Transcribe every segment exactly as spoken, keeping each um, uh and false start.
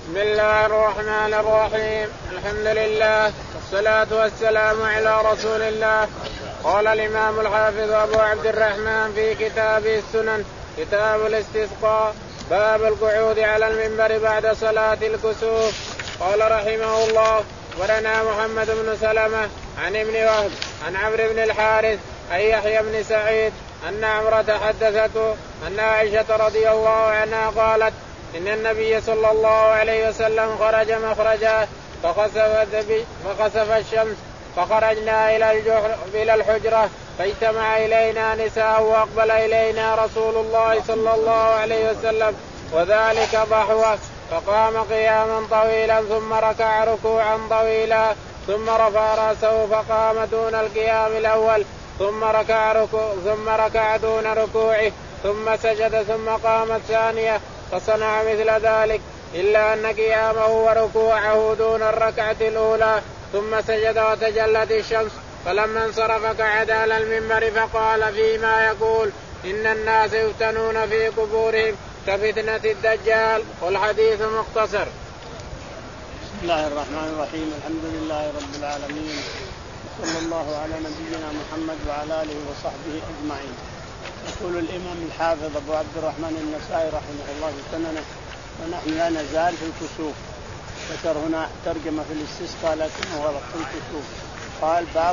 بسم الله الرحمن الرحيم. الحمد لله والصلاة والسلام على رسول الله. قال الإمام الحافظ أبو عبد الرحمن في كتابه السنن كتاب الاستسقاء باب القعود على المنبر بعد صلاة الكسوف. قال رحمه الله ورنا محمد بن سلمة عن ابن وهب عن عمرو بن الحارث عن يحيى بن سعيد أن عمرة حدثته أن عائشة رضي الله عنها قالت إن النبي صلى الله عليه وسلم خرج مخرجا فخسفت فخسف الشمس فخرجنا إلى الحجرة فاجتمع إلينا نساء وأقبل إلينا رسول الله صلى الله عليه وسلم وذلك ضحوة فقام قياما طويلا ثم ركع ركوعا طويلا ثم رفع رأسه فقام دون القيام الأول ثم ركع ركوع ثم ركع دون ركوعه ثم سجد ثم قام الثانية فصنع مثل ذلك إلا أن قيامه وركوعه دون الركعة الأولى ثم سجد وتجلت الشمس فلما انصرف قعد على المنبر فقال فيما يقول إن الناس يفتنون في قبورهم كفتنة الدجال. والحديث مختصر. بسم الله الرحمن الرحيم. الحمد لله رب العالمين صلى الله على نبينا محمد وعلى آله وصحبه أجمعين. يقول الإمام الحافظ أبو عبد الرحمن النسائي رحمه الله في سننه ونحن لا نزال في الكسوف. ذكر هنا ترجمة في الاستسقاء لكنه غلط في الكسوف. قال باب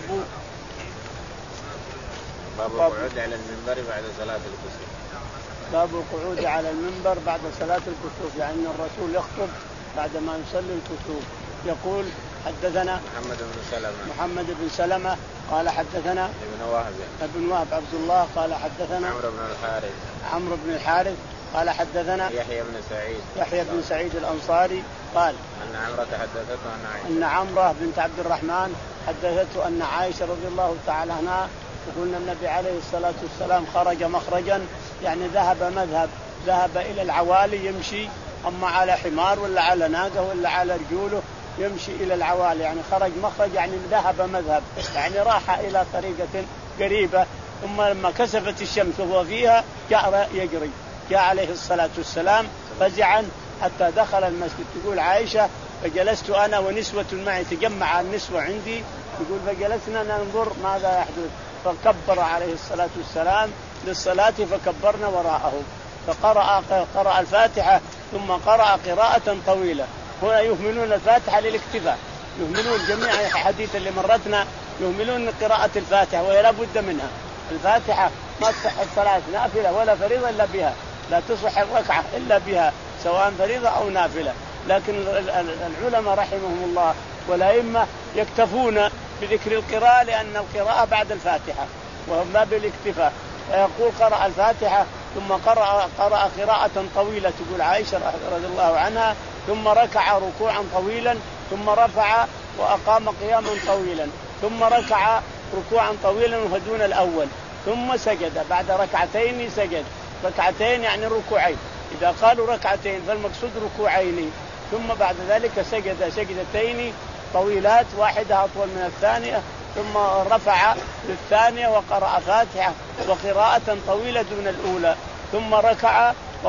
باب القعود على المنبر بعد صلاة الكسوف. باب القعود على المنبر بعد صلاة الكسوف يعني الرسول يخطب بعد ما يصلي الكسوف. يقول حدثنا محمد بن سلمة محمد بن سلمة قال حدثنا ابن وهب ابن وهب عبد الله قال حدثنا عمرو بن الحارث عمرو بن الحارث قال حدثنا يحيى بن سعيد يحيى بن سعيد الأنصاري قال أن عمرة حدثته أن عائشة أن عمرة بنت عبد الرحمن حدثته أن عائشة رضي الله تعالى عنها وقلنا النبي عليه الصلاة والسلام خرج مخرجا يعني ذهب مذهب ذهب إلى العوالي يمشي أما على حمار ولا على ناقة ولا على رجوله يمشي إلى العوالي يعني خرج مخرج يعني ذهب مذهب يعني راح إلى طريقة قريبة ثم لما كسفت الشمس وهو فيها جاء يجري جاء عليه الصلاة والسلام فزعا حتى دخل المسجد. تقول عائشة فجلست أنا ونسوة معي تجمع النسوة عندي يقول فجلسنا ننظر ماذا يحدث فكبر عليه الصلاة والسلام للصلاة فكبرنا وراءه فقرأ قرأ الفاتحة ثم قرأ قراءة طويلة. هنا يهملون الفاتحة للاكتفاء يهملون جميع الحديث اللي مرتنا يهملون قراءة الفاتحة وهي لا بد منها. الفاتحة ما تصح الصلاة نافلة ولا فريضة إلا بها لا تصح الركعة إلا بها سواء فريضة أو نافلة. لكن العلماء رحمهم الله والأئمة يكتفون بذكر القراءة لأن القراءة بعد الفاتحة وهم ما بالاكتفاء. يقول قرأ الفاتحة ثم قرأ قرأ قراءة طويلة تقول عائشة رضي الله عنها ثم ركع ركوعا طويلا ثم رفع وأقام قياما طويلا ثم ركع ركوعا طويلا ودون الأول ثم سجد بعد ركعتين سجد ركعتين يعني ركوعين إذا قالوا ركعتين فالمقصود ركوعين ثم بعد ذلك سجد سجدتين طويلات واحدة أطول من الثانية ثم رفع للثانية وقرأ فاتحة وقراءة طويلة دون الأولى ثم ركع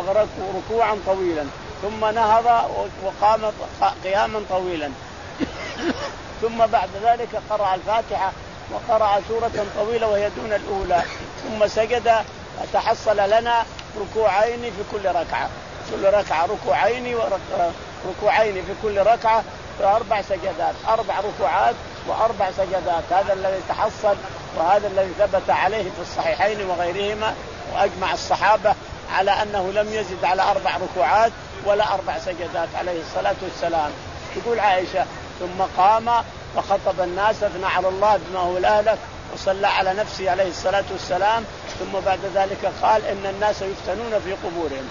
ركوعا طويلا ثم نهض وقام قياما طويلا ثم بعد ذلك قرأ الفاتحة وقرأ سورة طويلة وهي دون الأولى ثم سجد فتحصل لنا ركوعين في كل ركعة كل ركعة ركوعين وركوعين في كل ركعة فأربع سجدات أربع ركوعات وأربع سجدات. هذا الذي تحصل وهذا الذي ثبت عليه في الصحيحين وغيرهما وأجمع الصحابة على أنه لم يزد على أربع ركوعات ولا أربع سجدات عليه الصلاة والسلام. تقول عائشة ثم قام وخطب الناس أثنى على الله بما هو الأهلك وصلى على نفسه عليه الصلاة والسلام ثم بعد ذلك قال إن الناس يفتنون في قبورهم.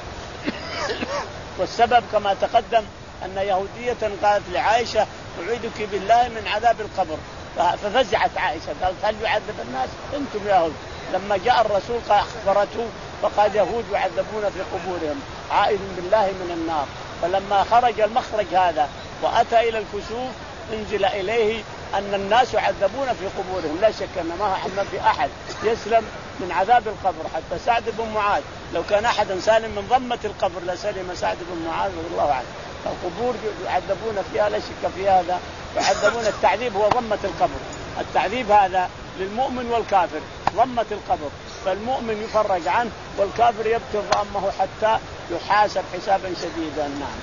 والسبب كما تقدم أن يهودية قالت لعائشة أعيذك بالله من عذاب القبر ففزعت عائشة قالت هل يعذب الناس أنتم يهود. لما جاء الرسول أخبرته فقال يهود يعذبون في قبورهم عائذ بالله من النار. فلما خرج المخرج هذا وأتى إلى الكسوف انزل إليه أن الناس يعذبون في قبورهم لا شك أن ما في أحد يسلم من عذاب القبر حتى سعد بن معاذ لو كان أحدا سالم من ضمة القبر لسلم سعد بن معاذ رضي الله عنه. القبور يعذبون فيها لا شك في هذا، يعذبون. التعذيب هو ضمة القبر، التعذيب هذا للمؤمن والكافر ضمة القبر، فالمؤمن يفرج عنه والكافر يبتر ضامه حتى يحاسب حسابا شديدا. نعم.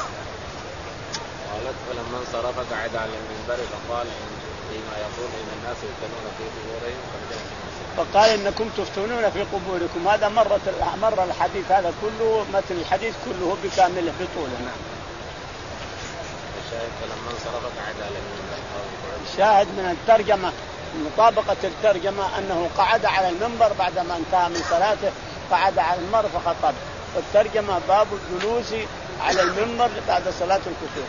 قالت فلما انصرف قعد على المنبر فقال فيما يقول ان الناس يفتنون في قبورهم فقال انكم تفتنون في قبوركم. هذا مرة مر الحديث هذا كله، مثل الحديث كله بكامله بطوله. نعم. الشاهد فلما انصرف قعد على المنبر. الشاهد من الترجمة مطابقة الترجمة أنه قعد على المنبر بعدما انتهى من صلاته، قعد على المنبر فخطب. والترجمة باب الجلوس على المنبر بعد صلاة الكسوف.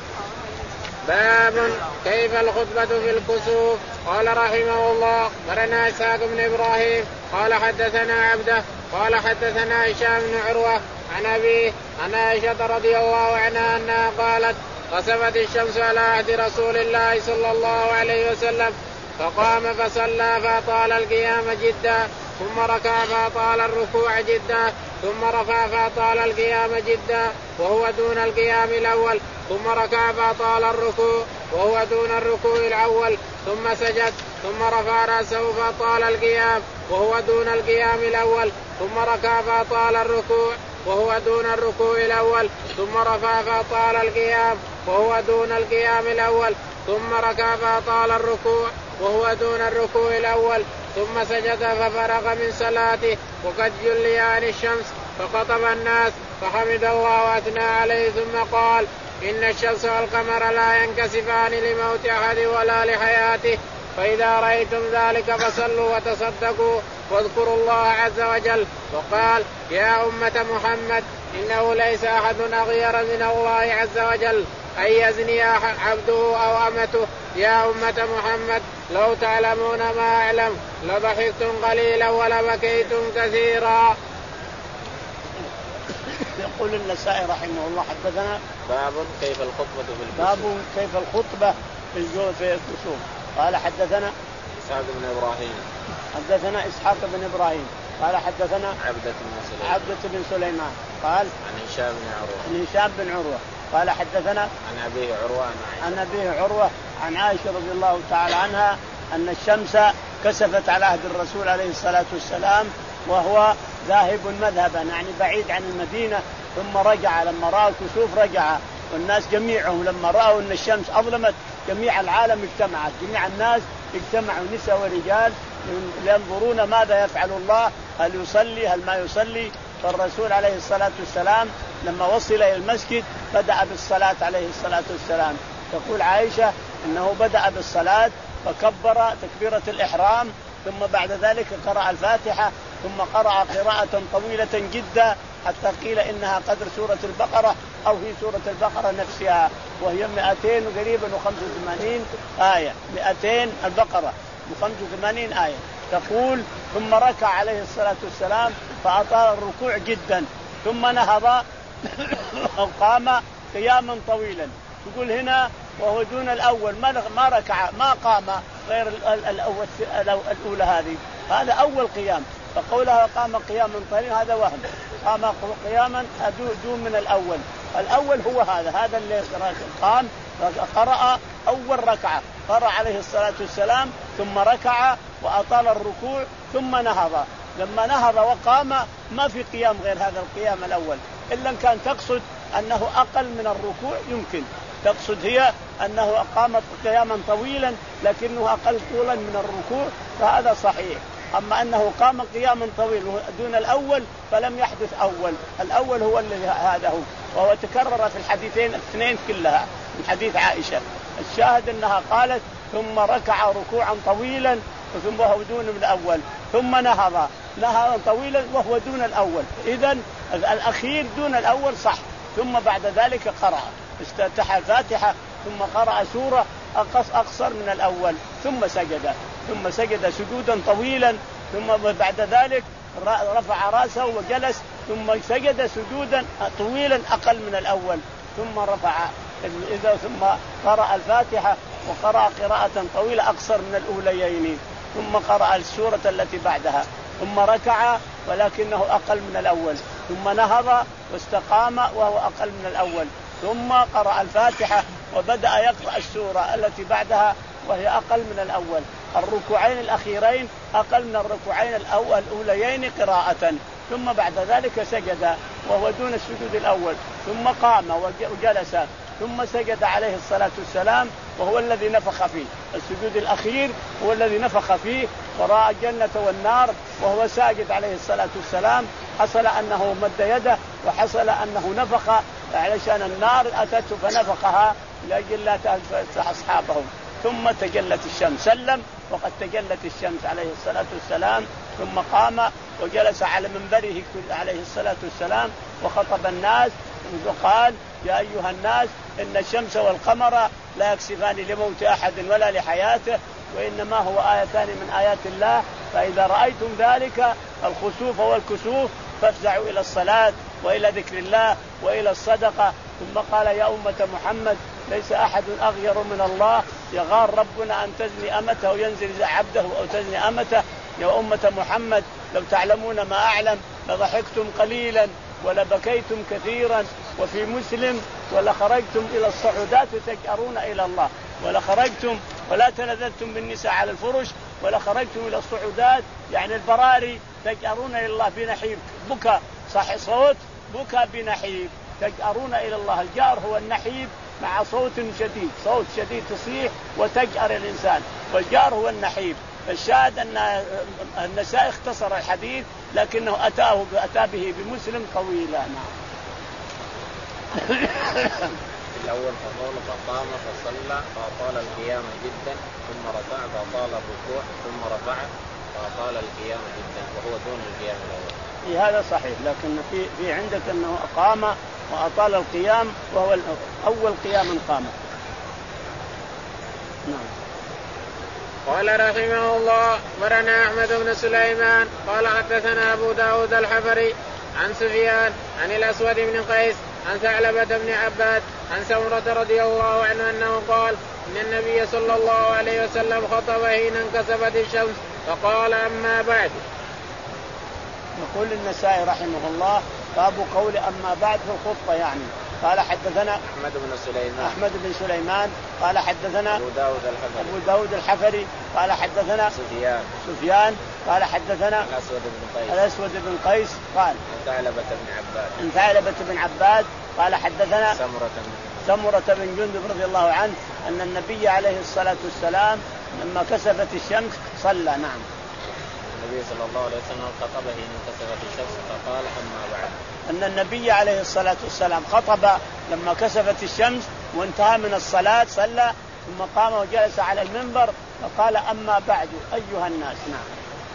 باب كيف الخطبة في الكسوف. قال رحمه الله أخبرنا إسحاق بن إبراهيم قال حدثنا عبده قال حدثنا هشام بن عروة عن أبيه عن عائشة رضي الله عنها أنها قالت خسفت الشمس على عهد رسول الله صلى الله عليه وسلم فقام فصلى فأطال القيام جدا ثم ركع فأطال الركوع جدا ثم رفع فأطال القيام جدا وهو دون القيام الأول ثم ركع فأطال الركوع وهو دون الركوع الأول ثم سجد ثم رفع رأسه فأطال القيام وهو دون القيام الأول ثم ركع فأطال الركوع وهو دون الركوع الأول ثم رفع فأطال القيام وهو دون القيام الأول ثم ركع فأطال الركوع وهو دون الركوع الأول ثم سجد ففرغ من صلاته وقد جلي عن الشمس فخطب الناس فحمد الله وأثنى عليه ثم قال إن الشمس والقمر لا ينكسفان لموت أحد ولا لحياته فإذا رأيتم ذلك فصلوا وتصدقوا واذكروا الله عز وجل. وقال يا أمة محمد إنه ليس أحد أغير من الله عز وجل أن يزني عبده أو أمته. يا أمة محمد لو تعلمون ما أعلم لضحكتم قليلا ولبكيتم كثيرا. يقول النسائي رحمه الله حدثنا باب كيف الخطبة في الكسوف. باب كيف الخطبة في الكسوف. قال حدثنا إسحاق بن إبراهيم حدثنا إسحاق بن إبراهيم قال حدثنا عبدة بن سليمان عبدة بن سليمان قال عن هشام بن عروة عن هشام بن عروة قال حدثنا عن أبيه عروة عن أبيه عروة عن عائشة رضي الله تعالى عنها أن الشمس كسفت على عهد الرسول عليه الصلاة والسلام وهو ذاهب مذهبا يعني بعيد عن المدينة، ثم رجع لما رأى الكسوف رجع، والناس جميعهم لما رأوا أن الشمس أظلمت جميع العالم اجتمعت، جميع الناس اجتمعوا نساء ورجال ينظرون ماذا يفعل الله، هل يصلي هل ما يصلي. فالرسول عليه الصلاة والسلام لما وصل إلى المسجد بدأ بالصلاة عليه الصلاة والسلام. تقول عائشة إنه بدأ بالصلاة فكبر تكبيرة الإحرام ثم بعد ذلك قرأ الفاتحة ثم قرأ قراءة طويلة جدا حتى قيل إنها قدر سورة البقرة أو في سورة البقرة نفسها، وهي مئتين وقريبا وخمس وثمانين آية، مئتين البقرة وخمس وثمانين آية. تقول ثم ركع عليه الصلاة والسلام فأطال الركوع جدا ثم نهض وقام قياما طويلا. تقول هنا وهو دون الأول ما ركع ما قام غير الأول الأولى هذه، هذا أول قيام. فقولها قام قياما طويلا هذا وهم، قام قياما دون من الأول. الأول هو هذا هذا اللي قام قرأ أول ركعة، قرأ عليه الصلاة والسلام ثم ركع وأطال الركوع ثم نهض. لما نهض وقام ما في قيام غير هذا القيام الأول، إلا كان تقصد أنه أقل من الركوع يمكن تقصد هي أنه قام قياما طويلا لكنه أقل طولا من الركوع فهذا صحيح. أما أنه قام قياما طويل دون الأول فلم يحدث أول، الأول هو الذي هذا هو، وهو تكرر في الحديثين الاثنين كلها من حديث عائشة. الشاهد أنها قالت ثم ركع ركوعا طويلا ثم وهو دون الأول ثم نهض نهضا طويلا وهو دون الأول، إذن الأخير دون الأول صح. ثم بعد ذلك قرأ استفتح الفاتحة ثم قرأ سورة أقصر من الأول ثم سجد ثم سجد سجودا طويلا ثم بعد ذلك رفع رأسه وجلس ثم سجد سجودا طويلا أقل من الأول ثم رفع إذا ثم قرأ الفاتحة وقرأ قراءة طويلة أقصر من الأوليين ثم قرأ السورة التي بعدها ثم ركع ولكنه أقل من الأول ثم نهض واستقام وهو أقل من الأول ثم قرأ الفاتحة وبدأ يقرأ السورة التي بعدها وهي أقل من الأول. الركوعين الأخيرين أقل من الركوعين الأول الأوليين قراءة. ثم بعد ذلك سجد وهو دون السجود الأول، ثم قام وجلس، ثم سجد عليه الصلاة والسلام وهو الذي نفخ فيه. السجود الأخير هو الذي نفخ فيه ورأى الجنة والنار وهو ساجد عليه الصلاة والسلام. حصل أنه مد يده وحصل أنه نفخ علشان النار أتته فنفخها لأجل لا تفتح أصحابه. ثم تجلت الشمس، سلم وقد تجلت الشمس عليه الصلاة والسلام. ثم قام وجلس على منبره عليه الصلاة والسلام وخطب الناس وقال: يا أيها الناس إن الشمس والقمر لا يكسفان لموت أحد ولا لحياته، وإنما هو آيتان من آيات الله، فإذا رأيتم ذلك الخسوف والكسوف فافزعوا إلى الصلاة وإلى ذكر الله وإلى الصدقة. ثم قال: يا أمة محمد ليس أحد أغير من الله، يغار ربنا أن تزني أمته وينزل عبده أو تزني أمته. يا أمة محمد لو تعلمون ما أعلم لضحكتم قليلا ولبكيتم كثيرا. وفي مسلم: ولخرجتم إلى الصعودات تجأرون إلى الله، ولخرجتم ولا تلذذتم بالنساء على الفرش، ولخرجتم إلى الصعودات يعني البراري تجأرون إلى الله بنحيب، بكى صح صوت بكى بنحيب، تجأرون إلى الله. الجار هو النحيب مع صوت شديد، صوت شديد تصيح وتجأر الإنسان، والجار هو النحيب. الشاهد أن النسائي اختصر الحديث لكنه أتاه أتى به بمسلم طويلا. الأول فقال فقام فصلى فأطال القيام جدا ثم رفع فأطال الركوع ثم رفع فأطال القيام جدا وهو دون القيام الأول. إيه هذا صحيح، لكن في في عندك أنه أقام وأطال القيام وهو أول قيام قام. نعم. قال رحمه الله: أخبرنا أحمد بن سليمان قال حدثنا أبو داود الحفري عن سفيان عن الأسود بن قيس عن ثعلبة بن عباد عن سمرة رضي الله عنه أنه قال: إن النبي صلى الله عليه وسلم خطب حين انكسفت الشمس فقال: أما بعد. يقول النسائي رحمه الله: باب قول أما بعد في الخطبة. يعني قال حدثنا أحمد بن سليمان أحمد بن سليمان قال حدثنا أبو داود الحفري أبو داود الحفري قال حدثنا سفيان سفيان قال حدثنا الأسود بن قيس الأسود بن قيس قال ثعلبة بن عباد عن ثعلبة بن عباد قال حدثنا سمرة سمرة بن جندب رضي الله عنه أن النبي عليه الصلاة والسلام لما كسفت الشمس صلى. نعم. النبي صلى الله عليه وسلم خطب حين انكسفت الشمس فقال: أما بعد. أن النبي عليه الصلاة والسلام خطب لما كسفت الشمس وانتهى من الصلاة صلى ثم قام وجلس على المنبر فقال: أما بعد أيها الناس. نعم.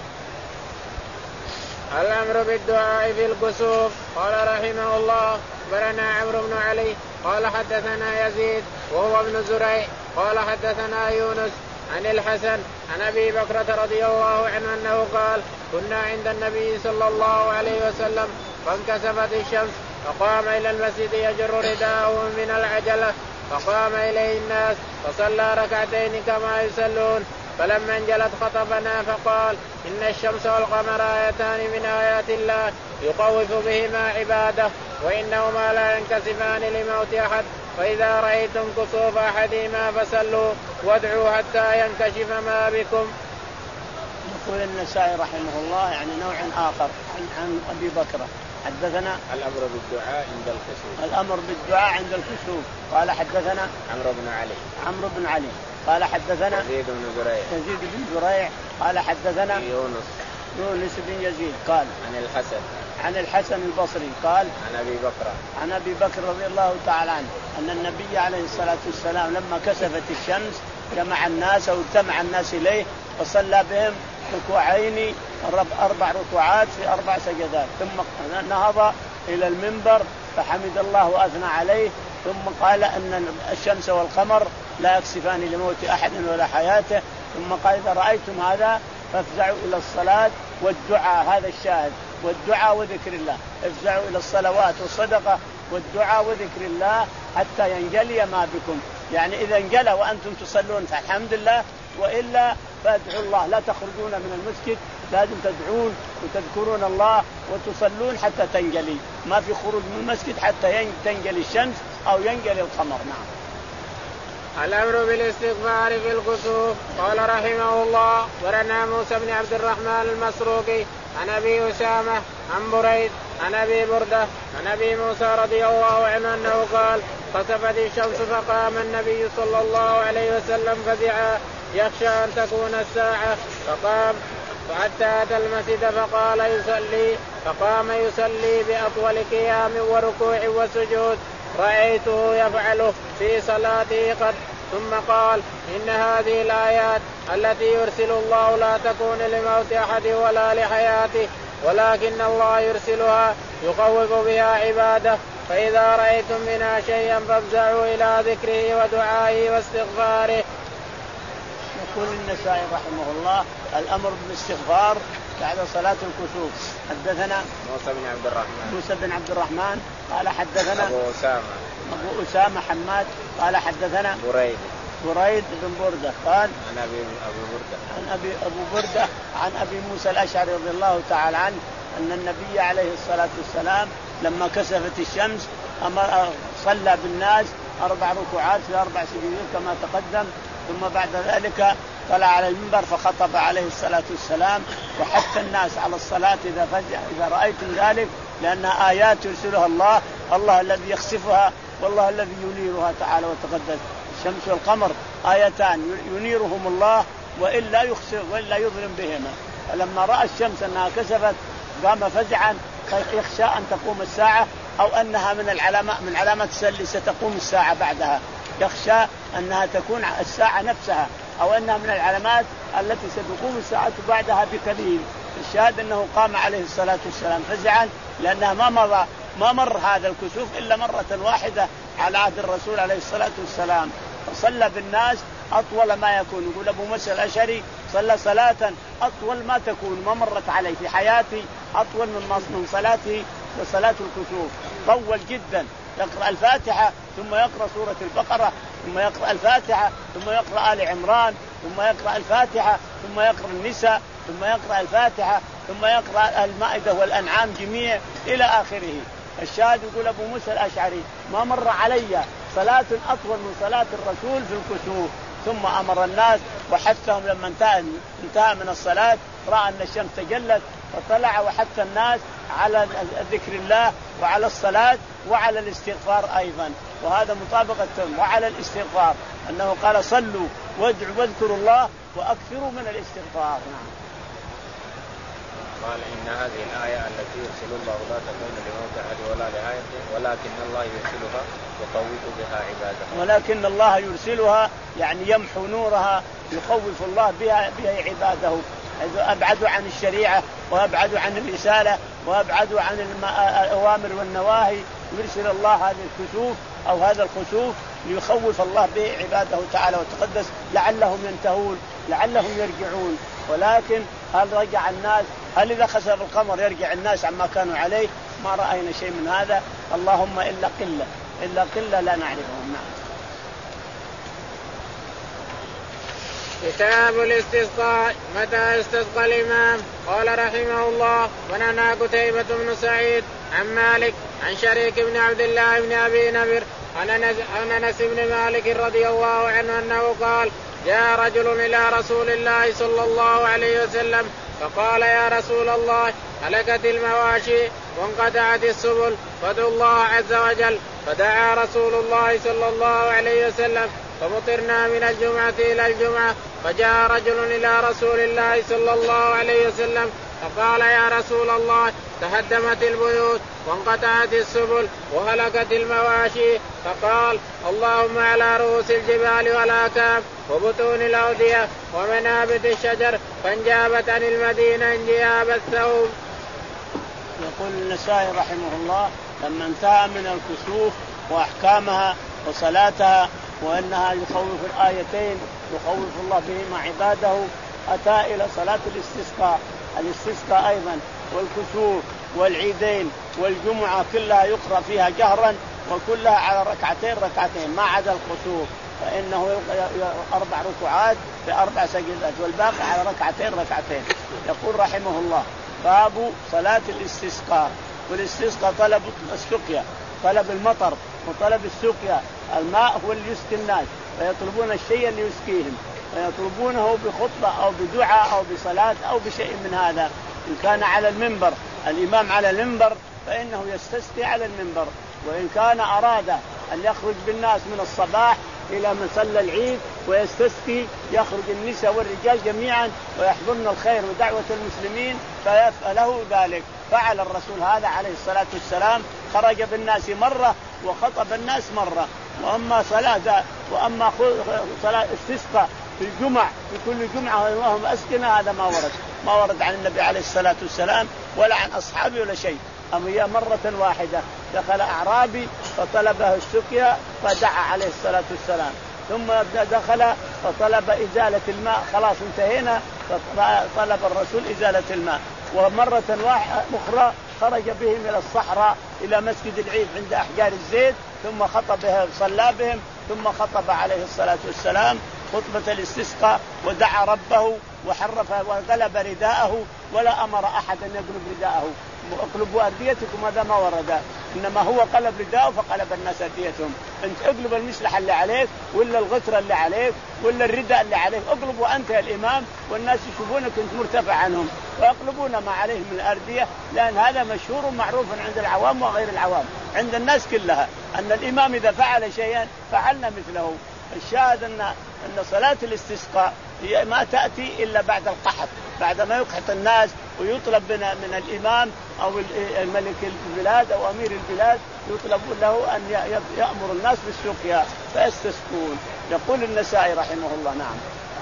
الأمر بالدعاء في الكسوف. قال رحمه الله: أخبرنا عمرو بن علي قال حدثنا يزيد وهو ابن زريع قال حدثنا يونس عن الحسن عن أبي بكرة رضي الله عنه أنه قال: كنا عند النبي صلى الله عليه وسلم فانكسفت الشمس فقام إلى المسجد يجر رداءه من العجلة فقام إليه الناس فصلى ركعتين كما يصلون، فلما انجلت خطبنا فقال: إن الشمس والقمر آيتان من آيات الله يخوف بهما عباده وإنهما لا ينكسفان لموت أحد، فإذا رأيتم كسوف أحدهما فصلوا وادعوا حتى ينكشف ما بكم. يقول النسائي رحمه الله يعني نوع آخر عن, عن أبي بكر حدثنا الأمر بالدعاء عند الكسوف. الأمر بالدعاء عند الكسوف. قال حدثنا عمرو بن علي عمرو بن علي قال حدثنا يزيد بن زريع يزيد بن زريع قال حدثنا يونس يونس بن يزيد قال عن الحسن عن الحسن البصري قال عن أبي بكر عن أبي بكر رضي الله تعالى عنه أن النبي عليه الصلاة والسلام لما كسفت الشمس جمع الناس واجتمع الناس إليه وصلى بهم ركوعين أربع ركوعات في أربع سجدات، ثم نهض إلى المنبر فحمد الله وأثنى عليه، ثم قال أن الشمس والقمر لا يكسفان لموت أحد ولا حياته، ثم قال: إذا رأيتم هذا فافزعوا إلى الصلاة والدعاء. هذا الشاهد، والدعاء وذكر الله. افزعوا إلى الصلوات والصدقة والدعاء وذكر الله حتى ينجلي ما بكم. يعني إذا انجلى وأنتم تصلون فالحمد لله، وإلا فادعوا الله. لا تخرجون من المسجد، لازم تدعون وتذكرون الله وتصلون حتى تنجلي. ما في خروج من المسجد حتى تنجلي الشمس أو ينجلي القمر. نعم. الأمر بالاستغفار في الكسوف. قال رحمه الله ورنا موسى بن عبد الرحمن المسروقي عن أبي أسامة عن بريد عن أبي بردة عن أبي موسى رضي الله عنه أنه قال خسفت الشمس فقام النبي صلى الله عليه وسلم فزعا يخشى أن تكون الساعة فقام حتى أتى المسجد فقال يصلي فقام يصلي بأطول قيام وركوع وسجود رأيته يفعله في صلاته قد ثم قال إن هذه الآيات التي يرسل الله لا تكون لموت أحد ولا لحياته ولكن الله يرسلها يخوف بها عباده فإذا رأيتم منها شيئا فافزعوا إلى ذكره ودعائه واستغفاره. يقول النسائي رحمه الله الأمر بالاستغفار بعد صلاة الكسوف. حدثنا موسى بن عبد الرحمن موسى بن عبد الرحمن قال حدثنا أبو أسامة أبو أسامة حماد قال حدثنا بريد بريد بن بردة قال عن أبي أبو بردة عن أبي أبو بردة عن أبي موسى الأشعري رضي الله تعالى عنه أن النبي عليه الصلاة والسلام لما كسفت الشمس أمر صلى بالناس أربع ركوعات في أربع سجود كما تقدم ثم بعد ذلك طلع على المنبر فخطب عليه الصلاة والسلام وحث الناس على الصلاة إذا فزع إذا رأيتم ذلك لأنها آيات يرسلها الله الله الذي يخسفها والله الذي ينيرها تعالى وتقدس. الشمس والقمر آيتان ينيرهم الله وإلا يخسف وإلا يظلم بهما. فلما رأى الشمس أنها كسفت قام فزعا يخشى أن تقوم الساعة أو أنها من العلامات من علامات ستقوم الساعة بعدها يخشى أنها تكون الساعة نفسها أو أنها من العلامات التي ستقوم الساعة بعدها بقليل. الشاهد أنه قام عليه الصلاة والسلام فزعا لأنها ما مر ما مر هذا الكسوف إلا مرة واحدة على عهد الرسول عليه الصلاة والسلام فصلى بالناس أطول ما يكون. يقول أبو موسى الأشعري صلى صلاة أطول ما تكون ما مرت عليه في حياتي أطول من من صلاته وصلاة الكسوف طول جدا. يقرأ الفاتحة ثم يقرأ سورة البقرة ثم يقرأ الفاتحة ثم يقرأ آل عمران ثم يقرأ الفاتحة ثم يقرأ النساء ثم يقرأ الفاتحة ثم يقرأ المائدة والأنعام جميع إلى آخره. الشاهد يقول أبو موسى الأشعري ما مر علي صلاة أطول من صلاة الرسول في الكسوف. ثم أمر الناس وحثهم لما انتهى, انتهى من الصلاة رأى أن الشمس تجلت فطلع وحث الناس على ذكر الله وعلى الصلاة وعلى الاستغفار أيضا. وهذا مطابقة وعلى الاستغفار أنه قال صلوا وادعوا واذكروا الله وأكثروا من الاستغفار. نعم. قال إن هذه الآية التي يرسل الله لا تكون لموت أحد ولا لحياته ولكن الله يرسلها يخوف بها عباده. ولكن الله يرسلها يعني يمحو نورها يخوف الله بها بها عباده. أبعدوا عن الشريعة وأبعدوا عن الرسالة وأبعدوا عن الأوامر والنواهي يرسل الله هذه الكسوف أو هذا الخسوف ليخوف الله به عباده تعالى وتقدس لعلهم ينتهون لعلهم يرجعون. ولكن هل رجع الناس؟ هل إذا خسر القمر يرجع الناس عما كانوا عليه؟ ما رأينا شيء من هذا اللهم إلا قلة إلا قلة لا نعرفهم. نعم. كتاب الاستسقاء. متى استسقى الإمام؟ قال رحمه الله وننا قتيبة بن سعيد عن مالك عن شريك بن عبد الله بن أبي نمر عن أنس بن مالك رضي الله عنه أنه قال جاء رجل إلى رسول الله صلى الله عليه وسلم فقال يا رسول الله هلكت المواشي وانقطعت السبل فادعوا الله عز وجل. فدعا رسول الله صلى الله عليه وسلم فمطرنا من الجمعة إلى الجمعة. فجاء رجل إلى رسول الله صلى الله عليه وسلم فقال يا رسول الله تهدمت البيوت وانقطعت السبل وهلكت المواشي. فقال اللهم على رؤوس الجبال والآكام وبطون الأودية ومنابت الشجر فانجابت عن المدينة انجياب الثوب. يقول النسائي رحمه الله لما انتهى من الكسوف وأحكامها وصلاتها وأنها يخوف الآيتين يخوف الله بهما عباده أتى إلى صلاة الاستسقاء. الاستسقاء أيضا والكسوف والعيدين والجمعة كلها يقرأ فيها جهرا وكلها على ركعتين ركعتين ما عدا الكسوف فإنه أربع ركعات في أربع سجدات والباقي على ركعتين ركعتين. يقول رحمه الله باب صلاة الاستسقاء. والاستسقاء طلب السقيا طلب المطر وطلب السقيا. الماء هو اللي يسقي الناس، ويطلبون الشيء اللي يسقيهم، ويطلبونه بخطبة أو بدعاء أو بصلاة أو بشيء من هذا. إن كان على المنبر الإمام على المنبر فإنه يستسقي على المنبر، وإن كان أراد أن يخرج بالناس من الصباح إلى مصلى العيد ويستسقي يخرج النساء والرجال جميعا ويحضرن الخير ودعوة المسلمين فله ذلك. فعل الرسول هذا عليه الصلاة والسلام، خرج بالناس مرة وخطب الناس مرة. وأما صلاة وأما صلاة استسقى في الجمع في كل جمعة وهم أسكنا هذا ما ورد ما ورد عن النبي عليه الصلاة والسلام ولا عن أصحابه ولا شيء. أما هي مرة واحدة دخل أعرابي فطلبه السقيا فدعا عليه الصلاة والسلام، ثم دخل فطلب إزالة الماء، خلاص انتهينا، فطلب الرسول إزالة الماء. ومرة أخرى خرج بهم إلى الصحراء إلى مسجد العيد عند أحجار الزيت، ثم خطبهم صلى بهم، ثم خطب عليه الصلاة والسلام خطبة الاستسقاء ودعا ربه وحرف وقلب رداءه، ولا أمر أحد أن يقلب رداءه. اقلبوا أرديتكم هذا ما ورد، إنما هو قلب رداءه فقلب الناس أرديتهم. أنت اقلب المسلحة اللي عليك ولا الغترة اللي عليك ولا الرداء اللي عليك، اقلبوا أنت يا الإمام والناس يشوفونك أنت مرتفع عنهم، ويقلبون ما عليهم من الأردية، لأن هذا مشهور ومعروف عند العوام وغير العوام، عند الناس كلها، أن الإمام إذا فعل شيئا فعلنا مثله. الشاهد أن أن صلاة الاستسقاء هي ما تأتي إلا بعد القحط، بعد ما يقحط الناس ويطلب من من الإمام أو الملك البلاد أو أمير البلاد يطلب له أن يأمر الناس بالسقيا فيستسقون. يقول النسائي رحمه الله. نعم.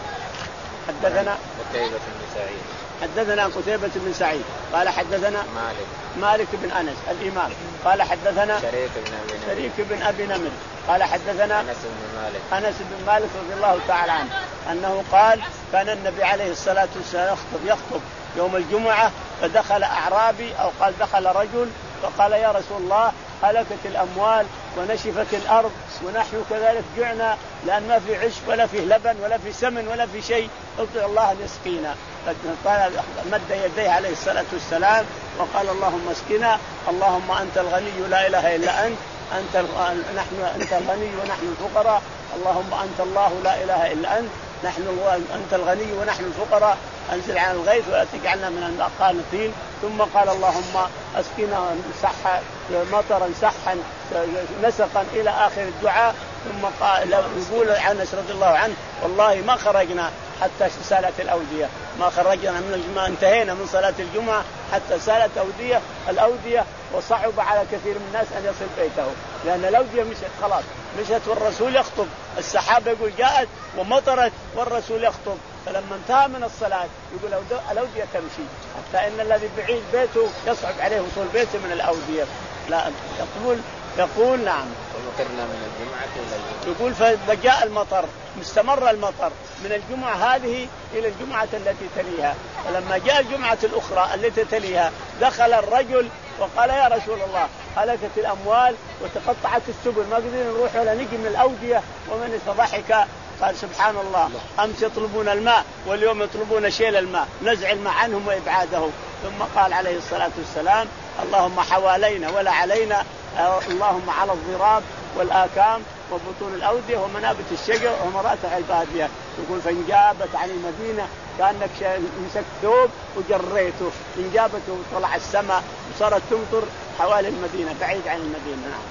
حدثنا قتيبة بن سعيد حدثنا قتيبة بن سعيد قال حدثنا مالك مالك بن أنس الإمام قال حدثنا شريك بن أبي نمر شريك بن أبي نمر قال حدثنا أنس بن مالك أنس بن مالك رضي الله تعالى عنه أنه قال كان النبي عليه الصلاة والسلام يخطب يخطب يوم الجمعة، فدخل أعرابي أو قال دخل رجل فقال يا رسول الله هلكت الأموال ونشفت الأرض ونحن كذلك جعنا، لأن ما في عشب ولا في لبن ولا في سمن ولا في شيء، ادعو الله أن يسقينا. قال مد يديه عليه الصلاة والسلام وقال اللهم اسقنا، اللهم أنت الغني لا إله إلا أنت، أنت نحن أنت الغني ونحن الفقراء، اللهم أنت الله لا إله إلا أنت، نحن أنت الغني ونحن الفقراء، أنزل عن الغيث ولا تجعلنا من القانطين. ثم قال اللهم اسقنا سحا مطرا سحا نسقا إلى آخر الدعاء. ثم قال يقول أنس رضي الله عنه والله ما خرجنا حتى سالت الأودية، ما خرجنا من ما انتهينا من صلاة الجمعة حتى سالت أودية الأودية، وصعب على كثير من الناس أن يصل بيته لأن الأودية مشت خلاص مشت والرسول يخطب، السحابة يقول جاءت ومطرت والرسول يخطب، فلما انتهى من الصلاة يقول الأودية تمشي حتى إن الذي بعيد بيته يصعب عليه وصول بيته من الأودية. لا يقول يقول نعم ومطرنا من الجمعة إلى الجمعة، يقول فجاء المطر مستمر المطر من الجمعة هذه إلى الجمعة التي تليها، فلما جاء الجمعة الأخرى التي تليها دخل الرجل وقال يا رسول الله هلكت الأموال وتقطعت السبل ما قدرنا نروح ولا نجي من الأودية ومن فضحك. قال سبحان الله أمس يطلبون الماء واليوم يطلبون شيل الماء، نزع الماء عنهم وإبعاده. ثم قال عليه الصلاة والسلام اللهم حوالينا ولا علينا، اللهم على الضراب والآكام وبطون الأودية ومنابت الشجر ومراتع البادية. يقول فانجابت عن المدينة كأنك مسكت ثوب وجريته، انجابته وطلع السماء وصارت تمطر حوالي المدينة بعيد عن المدينة. نعم.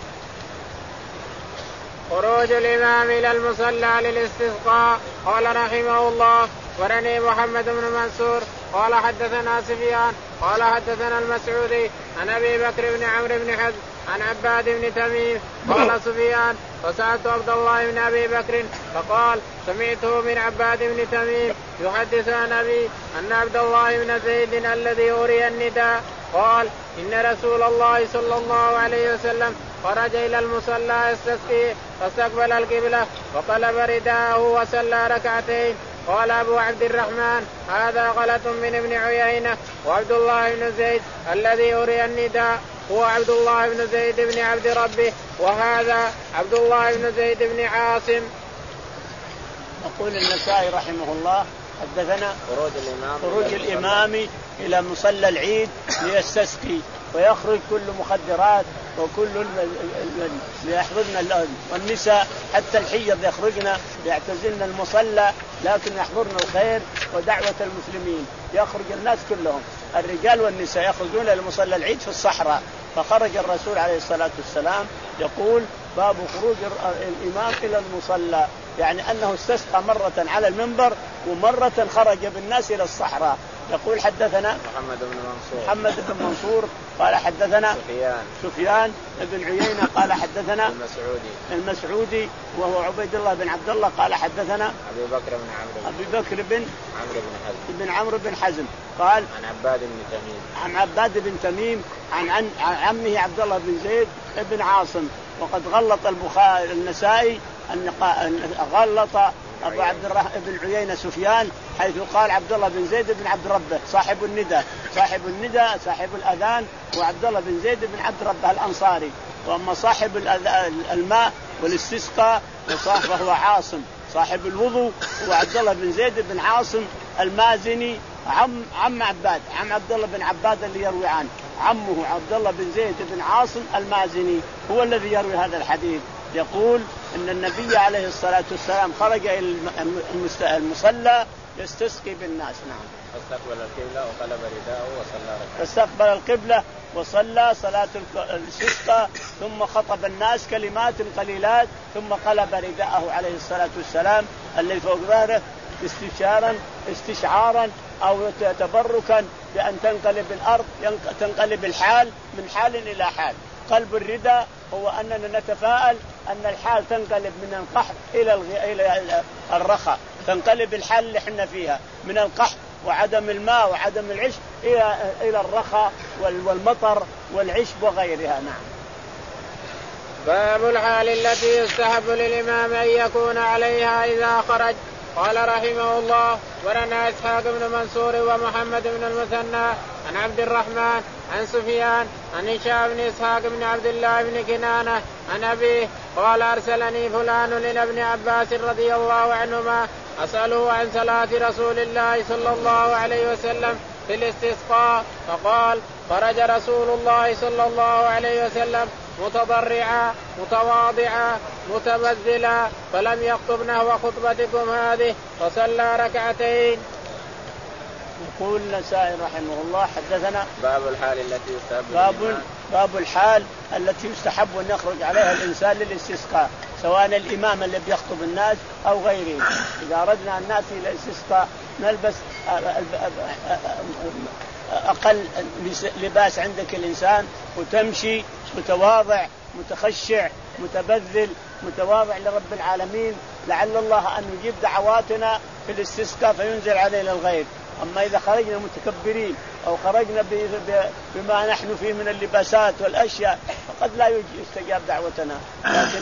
خروج الإمام إلى المصلى للاستسقاء. قال رحمه الله ورني محمد بن منصور قال حدثنا سفيان قال حدثنا المسعودي عن أبي بكر بن عمرو بن حزم عن عباد بن تميم قال سفيان فسألت عبد الله بن أبي بكر فقال سمعته من عباد بن تميم يحدث عن أبي أن عبد الله بن زيد الذي أري النداء قال إن رسول الله صلى الله عليه وسلم خرج إلى المصلى يستسقي فاستقبل القبلة وطلب رداءه وصلى ركعتين. قال أبو عبد الرحمن هذا غلط من ابن عيينة، وعبد الله بن زيد الذي أري النداء هو عبد الله بن زيد بن عبد ربه، وهذا عبد الله بن زيد بن عاصم. يقول النسائي رحمه الله حدثنا خروج الإمام, خروج الإمام إلى مصلى العيد ليستسقي. ويخرج كل مخدرات وكل يحضرن الأهل والنساء حتى الحيض يخرجن يعتزلن المصلى لكن يحضرن الخير ودعوة المسلمين. يخرج الناس كلهم الرجال والنساء يخرجون إلى المصلى العيد في الصحراء. فخرج الرسول عليه الصلاة والسلام يقول باب خروج الإمام إلى المصلى، يعني أنه استسقى مرة على المنبر ومرة خرج بالناس إلى الصحراء. يقول حدثنا محمد بن منصور محمد بن منصور قال حدثنا سفيان سفيان بن عيينة قال حدثنا المسعودي المسعودي وهو عبيد الله بن عبد الله قال حدثنا أبي بكر بن عمرو أبي بكر بن عمرو بن حزم بن عمرو بن حزم قال عن عباد بن تميم عن عباد بن تميم عن, عن, عن عمه عبد الله بن زيد بن عاصم. وقد غلط البخاري النسائي أن غلط أبو عبد الرحمن بن عيينة سفيان حيث قال عبد الله بن زيد بن عبد ربه صاحب الندى صاحب الندى صاحب الأذان وعبد الله بن زيد بن عبد ربه الأنصاري. وأما صاحب الماء والاستسقاء فهو عاصم صاحب الوضوء وعبد الله بن زيد بن عاصم المازني عم عم عباد عم عبد الله بن عباد اللي يروي عنه عمه عبد الله بن زيد بن عاصم المازني هو الذي يروي هذا الحديث. يقول ان النبي عليه الصلاة والسلام خرج الى المصلى يستسقي بالناس. نعم. فاستقبل القبلة وقلب رداءه وصلى ركعتين. فاستقبل القبلة وصلى صلاة الاستسقاء ثم خطب الناس كلمات قليلات ثم قلب رداءه عليه الصلاة والسلام الذي فوق ظهره استشارا استشعارا أو تبركا بأن تنقلب الأرض تنقلب الحال من حال إلى حال. قلب الرداء هو أننا نتفاءل أن الحال تنقلب من القحط إلى إلى الرخاء، تنقلب الحال اللي احنا فيها من القحط وعدم الماء وعدم العشب إلى إلى الرخاء والمطر والعشب وغيرها. نعم. باب الحال التي يستحب للإمام أن يكون عليها إذا خرج. قال رحمه الله ورنا إسحاق بن منصور ومحمد بن المثنى عن عبد الرحمن عن سفيان عن هشام بن إسحاق بن عبد الله بن كنانة عن أبيه قال أرسلني فلان إلى ابن عباس رضي الله عنهما أسأله عن صلاة رسول الله صلى الله عليه وسلم في الاستسقاء فقال خرج رسول الله صلى الله عليه وسلم متضرعا متواضعا متبذلا فلم يخطب نحو خطبتكم هذه فصلى ركعتين. يقول النسائي رحمه الله حدثنا باب الحال التي يستحب باب باب الحال التي يستحب أن يخرج عليها الإنسان للاستسقاء سواء الإمام اللي بيخطب الناس أو غيره. إذا أردنا أن نأتي إلى الاستسقاء نلبس أقل لباس عندك الإنسان وتمشي متواضع متخشع متبذل متواضع لرب العالمين لعل الله أن يجيب دعواتنا في الاستسقاء فينزل علينا الغيث. أما إذا خرجنا متكبرين أو خرجنا بما نحن فيه من اللباسات والأشياء فقد لا يستجاب دعوتنا. لكن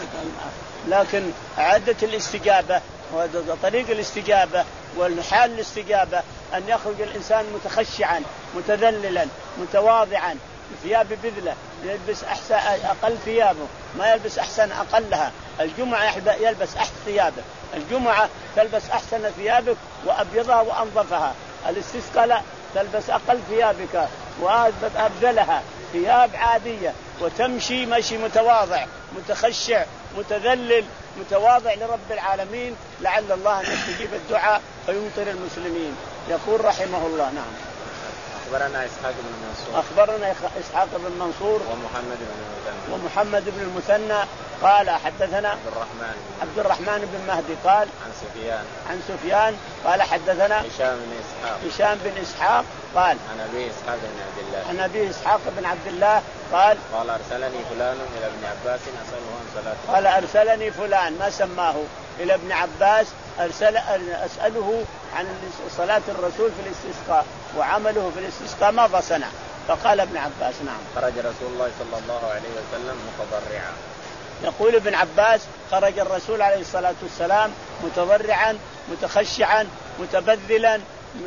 لكن عادة الاستجابة وطريق الاستجابة والحال الاستجابة أن يخرج الإنسان متخشعا متذللا متواضعا ثياب بذلة يلبس أحسن أقل ثيابه ما يلبس أحسن أقلها. الجمعة يلبس أحسن ثيابه الجمعة تلبس أحسن ثيابك وأبيضها وأنظفها. الاستسقاء لا تلبس أقل ثيابك وأبذلها ثياب عادية وتمشي مشي متواضع متخشع متذلل متواضع لرب العالمين لعل الله أن يستجيب الدعاء فيمطر المسلمين. يقول رحمه الله. نعم. أخبرنا إسحاق بن منصور أخبرنا إسحاق بن منصور ومحمد بن المثنى ومحمد بن المثنى قال حدثنا عبد الرحمن عبد الرحمن بن مهدي قال عن سفيان عن سفيان قال حدثنا هشام بن إسحاق هشام بن إسحاق قال عن أبي إسحاق بن عبد الله عن أبي إسحاق بن عبد الله قال قال أرسلني فلان إلى ابن عباس أسأله عن صلاته قال أرسلني فلان ما سماه إلى ابن عباس أرسل أسأله عن صلاة الرسول في الاستسقاء وعمله في الاستسقاء ماذا صنع. فقال ابن عباس نعم خرج رسول الله صلى الله عليه وسلم متضرعا. يقول ابن عباس خرج الرسول عليه الصلاة والسلام متضرعا متخشعا متبذلا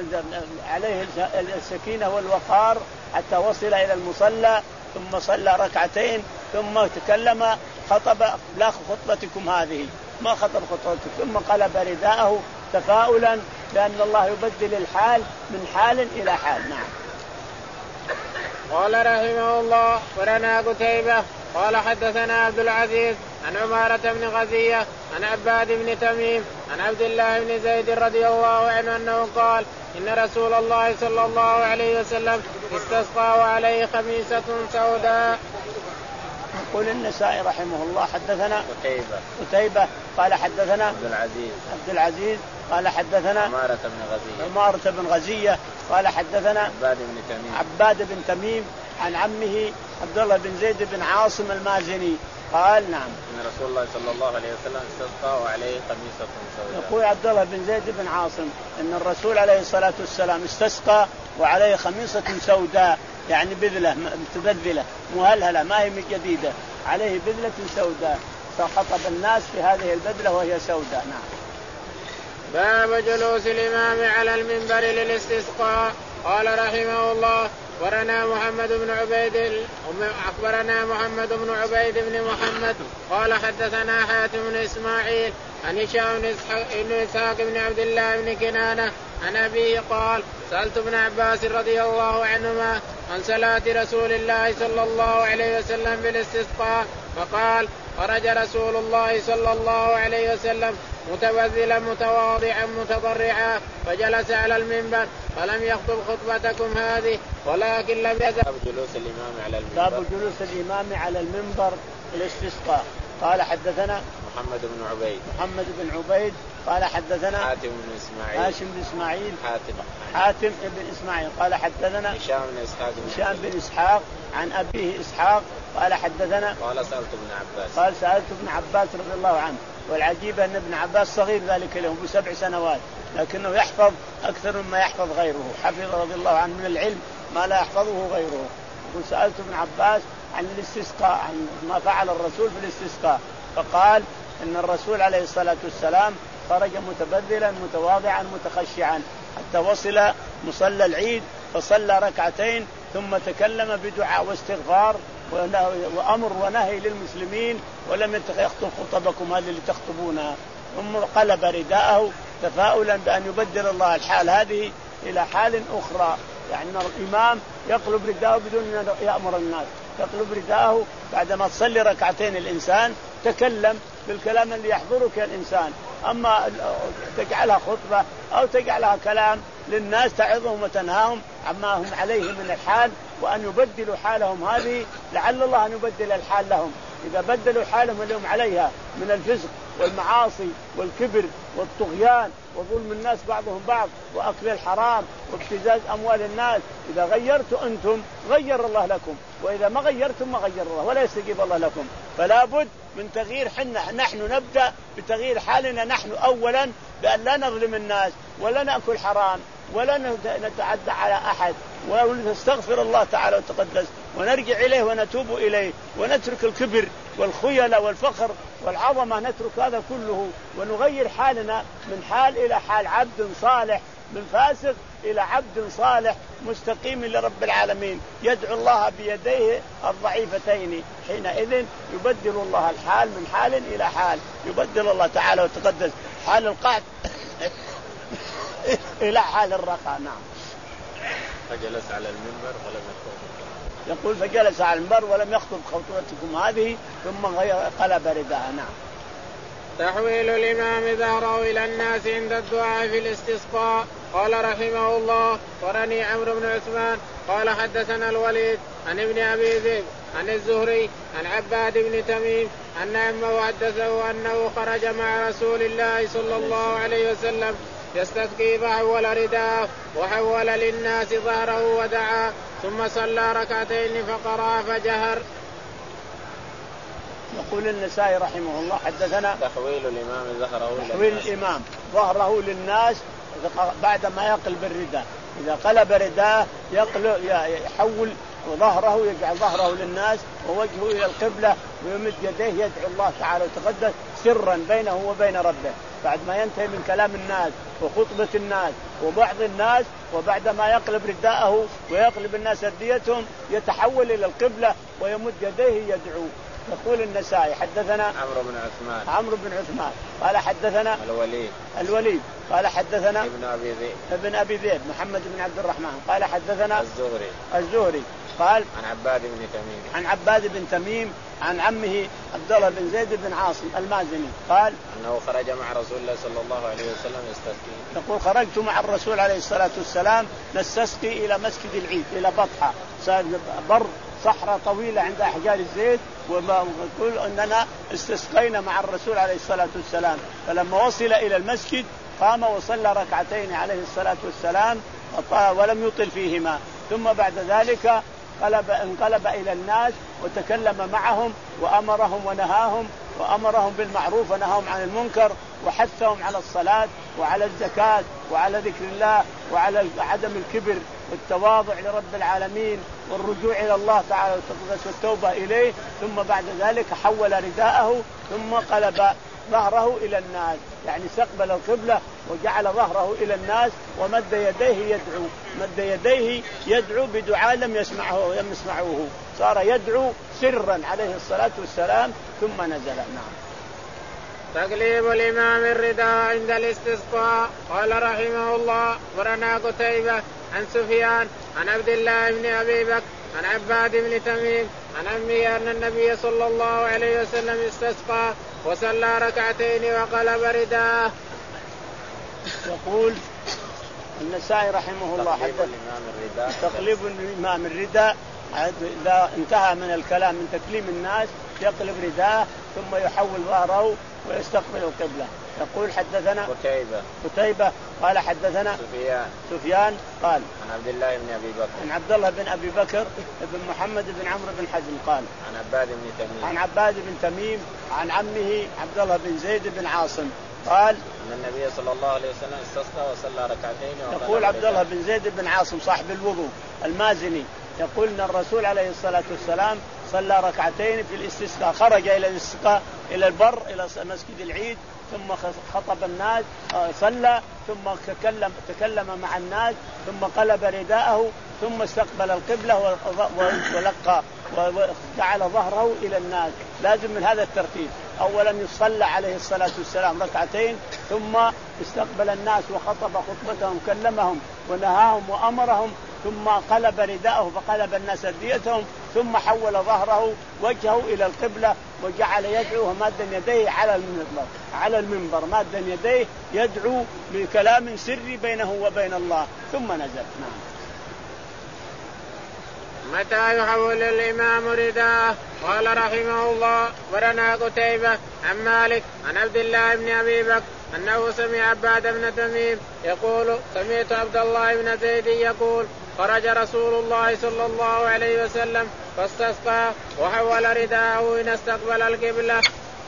عليه السكينة والوقار حتى وصل إلى المصلى ثم صلى ركعتين ثم تكلم خطب لا خطبتكم هذه ما خطب خطبتكم ثم قلب رداءه تفاؤلا لأن الله يبدل الحال من حال إلى حال. نعم. قال رحمه الله ورنا قتيبة قال حدثنا عبد العزيز عن عمارة بن غزية عن عباد بن تميم عن عبد الله بن زيد رضي الله عنه أنه قال إن رسول الله صلى الله عليه وسلم استسقى وعليه خميسة سوداء. يقول النسائي رحمه الله حدثنا قتيبة قتيبة قال حدثنا عبد العزيز عبد العزيز قال حدثنا عمارة بن غزية عمارة بن غزية قال حدثنا عباد بن تميم عباد بن تميم عن عمه عبد الله بن زيد بن عاصم المازني قال نعم إن رسول الله صلى الله عليه وسلم استسقى وعليه خميسة سوداء. يقول عبد الله بن زيد بن عاصم إن الرسول عليه الصلاة والسلام استسقى وعليه خميسة سوداء يعني بذلة متبذلة مهلهلة ما هي جديدة عليه بذلة سوداء فخطب الناس في هذه البذلة وهي سوداء. نعم. باب جلوس الإمام على المنبر للاستسقاء. قال رحمه الله ورنا محمد بن عبيد أخبرنا محمد بن عبيد بن محمد قال حدثنا حاتم بن إسماعيل عن هشام بن إسحاق بن عبد الله بن كنانة عن أبيه قال سألت ابن عباس رضي الله عنهما عن صلاة رسول الله صلى الله عليه وسلم بالاستسقاء فقال خرج رسول الله صلى الله عليه وسلم متبذلا متواضعا متضرعا فجلس على المنبر فلم يخطب خطبتكم هذه ولكن لم يزل. باب جلوس الإمام على المنبر. باب جلوس الإمام على المنبر الاستسقاء. قال حدثنا محمد بن عبيد محمد بن عبيد قال حدثنا حاتم بن إسماعيل هاشم بن إسماعيل حاتم حاتم بن إسماعيل قال حدثنا هشام بن إسحاق هشام بن إسحاق عن أبيه إسحاق قال حدثنا قال سألت ابن عباس قال سألت ابن عباس رضي الله عنه. والعجيب أن ابن عباس صغير ذلك له بسبع سنوات لكنه يحفظ أكثر مما يحفظ غيره حفظ رضي الله عنه من العلم ما لا يحفظه غيره. يقول سألت ابن عباس عن الاستسقاء عن ما فعل الرسول في الاستسقاء فقال إن الرسول عليه الصلاة والسلام خرج متبذلا متواضعا متخشعا حتى وصل مصلى العيد فصلى ركعتين ثم تكلم بدعاء واستغفار وأمر ونهي للمسلمين ولم يخطب خطبكم هذه اللي تخطبونها ثم قلب رداءه تفاؤلا بأن يبدل الله الحال هذه إلى حال أخرى. يعني الإمام يقلب رداءه بدون أن يأمر الناس يقلب رداءه بعدما تصلي ركعتين الإنسان تكلم بالكلام اللي يحضرك الإنسان. أما تجعلها خطبة أو تجعلها كلام للناس تعظهم وتنهاهم عما هم عليه من الحال وأن يبدلوا حالهم هذه لعل الله أن يبدل الحال لهم. إذا بدلوا حالهم اللي هم عليها من الفسق والمعاصي والكبر والطغيان وظلم الناس بعضهم بعض وأكل الحرام وابتزاز أموال الناس إذا غيرتوا أنتم غير الله لكم وإذا ما غيرتم ما غير الله ولا يستجيب الله لكم. فلا بد من تغيير حنا نحن نبدأ بتغيير حالنا نحن أولا بأن لا نظلم الناس ولا نأكل حرام ولا نتعدى على أحد ونستغفر الله تعالى وتقدس ونرجع إليه ونتوب إليه ونترك الكبر والخيلة والفخر والعظمة نترك هذا كله ونغير حالنا من حال إلى حال عبد صالح من فاسق إلى عبد صالح مستقيم لرب العالمين يدعو الله بيديه الضعيفتين. حينئذ يبدل الله الحال من حال إلى حال يبدل الله تعالى وتقدس حال القعد إلى حال الرخاء. نعم. فجلس على المنبر ولم يخطب. يقول فجلس على المنبر ولم يخطب خطبتكم هذه ثم قلب رداءه. نعم. تحويل الإمام ظهره إلى الناس عند الدعاء في الاستسقاء. قال رحمه الله ورني عمرو بن عثمان قال حدثنا الوليد عن ابن أبي ذئب عن الزهري عن عباد بن تميم أن عمه حدثه أنه خرج مع رسول الله صلى الله عليه وسلم يستسقي فحول رداءه وحول للناس ظهره ودعا ثم صلى ركعتين فقرأ فجهر. يقول النسائي رحمه الله حدثنا تحويل الإمام ظهره تحويل الإمام ظهره للناس بعد ما يقلب الرداء. إذا قلب رداء يقلب يحول ظهره يجعل ظهره للناس ووجهه إلى القبلة ويمد يديه يدعو الله تعالى وتقدس سرا بينه وبين ربه بعد ما ينتهي من كلام الناس وخطبة الناس وبعض الناس وبعد ما يقلب رداءه ويقلب الناس رديتهم يتحول إلى القبلة ويمد يديه يدعو. يقول النسائي حدثنا عمرو بن عثمان عمرو بن عثمان قال حدثنا الوليد الوليد قال حدثنا ابن أبي ذئب ابن أبي ذئب محمد بن عبد الرحمن قال حدثنا الزهري الزهري قال عن عباد بن تميم عن عباد بن تميم عن عمه عبد الله بن زيد بن عاصم المازني قال أنه خرج مع رسول الله صلى الله عليه وسلم يستسقي. يقول خرجت مع الرسول عليه الصلاة والسلام نستسقي إلى مسجد العيد إلى بطحة بر صحراء طويلة عند أحجار الزيت، ويقول أننا استسقينا مع الرسول عليه الصلاة والسلام. فلما وصل إلى المسجد قام وصلى ركعتين عليه الصلاة والسلام ولم يطل فيهما، ثم بعد ذلك قلب انقلب إلى الناس وتكلم معهم وأمرهم ونهاهم، وأمرهم بالمعروف ونهاهم عن المنكر، وحثهم على الصلاة وعلى الزكاة وعلى ذكر الله وعلى عدم الكبر والتواضع لرب العالمين والرجوع إلى الله تعالى والتوبة إليه. ثم بعد ذلك حول رداءه ثم قلب ظهره إلى الناس، يعني استقبل القبلة وجعل ظهره إلى الناس ومد يديه يدعو، مد يديه يدعو بدعاء لم يسمعه لم يسمعوه، صار يدعو سرا عليه الصلاة والسلام ثم نزل. نعم. تقليب الإمام الرداء عند الاستسقاء. قال رحمه الله ورنا قتيبة عن سفيان عن عبد الله بن أبي بكر عن عباد بن تميم عن عمه أن النبي صلى الله عليه وسلم استسقى وصلى ركعتين وقلب رداءه. يقول النسائي رحمه الله حدث تقليب الإمام الرداء إذا انتهى من الكلام من تكليم الناس يقلب رداءه ثم يحول ظهره ويستقبل القبلة. يقول حدثنا قتيبة قتيبة قال حدثنا سفيان سفيان قال عن عبد الله بن أبي بكر عن عبد الله بن أبي بكر بن محمد بن عمرو بن حزم قال عن عباد بن تميم عن عباد بن تميم عن عمه عبد الله بن زيد بن عاصم قال أن النبي صلى الله عليه وسلم استسقى وصلى ركعتين. يقول عبد الله بن زيد بن عاصم صاحب الوضوء المازني يقول أن الرسول عليه الصلاة والسلام صلى ركعتين في الاستسقاء، خرج إلى الاستسقاء إلى البر إلى مسجد العيد ثم خطب الناس صلى ثم تكلم تكلم مع الناس ثم قلب رداءه ثم استقبل القبلة ولقى وجعل ظهره إلى الناس. لازم من هذا الترتيب، أولا يصلى عليه الصلاة والسلام ركعتين ثم استقبل الناس وخطب خطبتهم كلمهم ونهاهم وأمرهم ثم قلب رداءه فقلب الناس رديتهم ثم حول ظهره وجهه إلى القبلة وجعل يدعو مادا يديه على المنبر على المنبر مادا يديه يدعو بكلام سري بينه وبين الله ثم نزل. نعم. متى يحول الإمام رداءه؟ قال رحمه الله ورنا قتيبة عن مالك عن عبد الله بن أبي بكر أنه سمع عباد بن تميم يقول سمعت عبد الله بن زيد يقول خرج رسول الله صلى الله عليه وسلم فاستسقى وحول رداءه إن استقبل القبلة.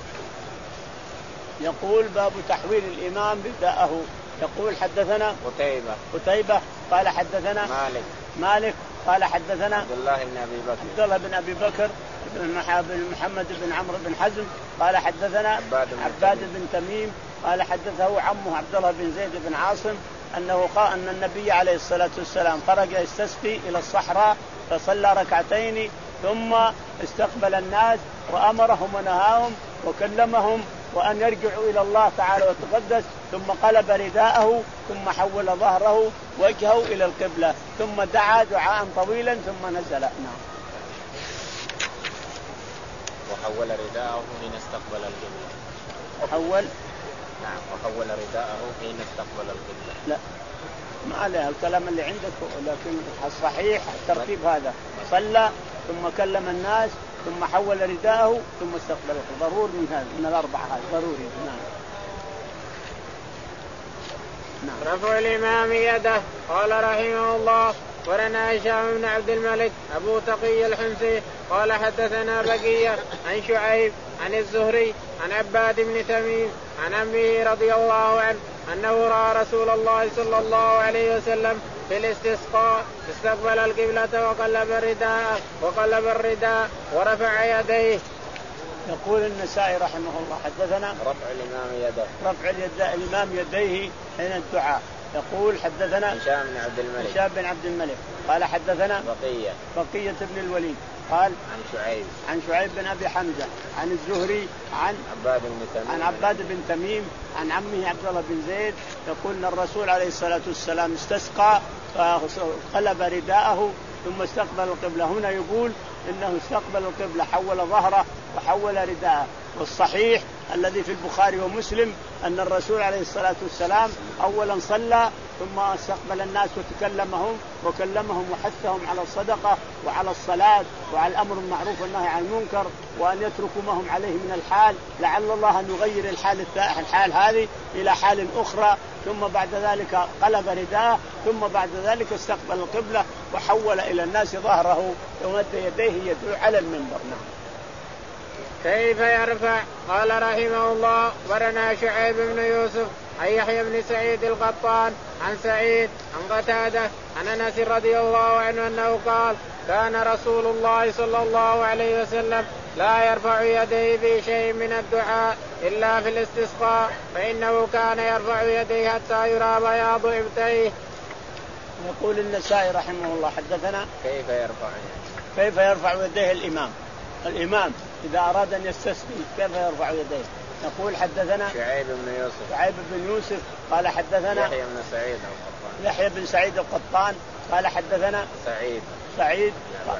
يقول باب تحويل الإمام رداءه. يقول حدثنا قتيبة قتيبة قال حدثنا مالك مالك قال حدثنا عبد الله بن أبي بكر عبد الله بن أبي بكر بن محمد بن عمرو بن حزم قال حدثنا عباد بن, عباد بن تميم قال حدثه عمه عبد الله بن زيد بن عاصم أنه قال أن النبي عليه الصلاة والسلام خرج يستسقي إلى الصحراء فصلى ركعتين ثم استقبل الناس وأمرهم ونهاهم وكلمهم وأن يرجعوا إلى الله تعالى وتقدس ثم قلب رداءه ثم حول ظهره وجهه إلى القبلة ثم دعا دعاء طويلا ثم نزل. نعم. وحول رداءه حين استقبل القبلة. وحول نعم وحول رداءه حين استقبل القبلة. لا ما عليها الكلام اللي عندك، لكن الصحيح الترتيب هذا صلى ثم كلم الناس ثم حول رداءه ثم استقبل. ضروري من هذا من الأربعة هذا ضروري. نعم. نعم. رفع الإمام يده. قال رحمه الله ورنا هشام بن عبد الملك أبو تقي الحمصي قال حدثنا بقية عن شعيب عن الزهري عن عباد بن تميم عن عمه رضي الله عنه أنه رأى رسول الله صلى الله عليه وسلم في الاستسقاء استقبل القبلة وقلب الرداء وقلب الرداء ورفع يديه. يقول النسائي رحمه الله حدثنا رفع الإمام يده رفع الإمام يديه حين الدعاء. يقول حدثنا هشام بن عبد الملك هشام بن عبد الملك قال حدثنا بقية بقية بن الوليد قال عن شعيب عن شعيب بن أبي حمزة عن الزهري عن عباد بن تميم عن عباد بن تميم عن عمه عبد الله بن زيد يقول ان الرسول عليه الصلاة والسلام استسقى فقلب رداءه ثم استقبل القبلة. هنا يقول إنه استقبل القبلة، حول ظهره وحول رداءه. والصحيح الذي في البخاري ومسلم أن الرسول عليه الصلاة والسلام أولا صلى ثم استقبل الناس وتكلمهم وكلمهم وحثهم على الصدقة وعلى الصلاة وعلى الأمر بالمعروف والنهي عن المنكر، وأن يتركوا ما هم عليه من الحال، لعل الله أن يغير الحال الحال هذه إلى حال أخرى. ثم بعد ذلك قلب رداءه، ثم بعد ذلك استقبل القبلة وحول إلى الناس ظهره ومد يديه يدعو على المنبر. كيف يرفع؟ قال رحمه الله ورنا شعيب بن يوسف عن يحيى بن سعيد القطان عن سعيد عن قتادة عن أنس رضي الله عنه أنه قال كان رسول الله صلى الله عليه وسلم لا يرفع يديه في شيء من الدعاء إلا في الاستسقاء، فإنه كان يرفع يديه حتى يرى بياض إبطيه. يقول النسائي رحمه الله حدثنا كيف يرفع كيف يرفع يديه الإمام الإمام إذا أراد أن يستسقي كيف يرفع يديه. نقول حدثنا شعيب بن يوسف شعيب بن يوسف قال حدثنا يحيى بن سعيد القطان يحيى بن سعيد القطان قال حدثنا سعيد سعيد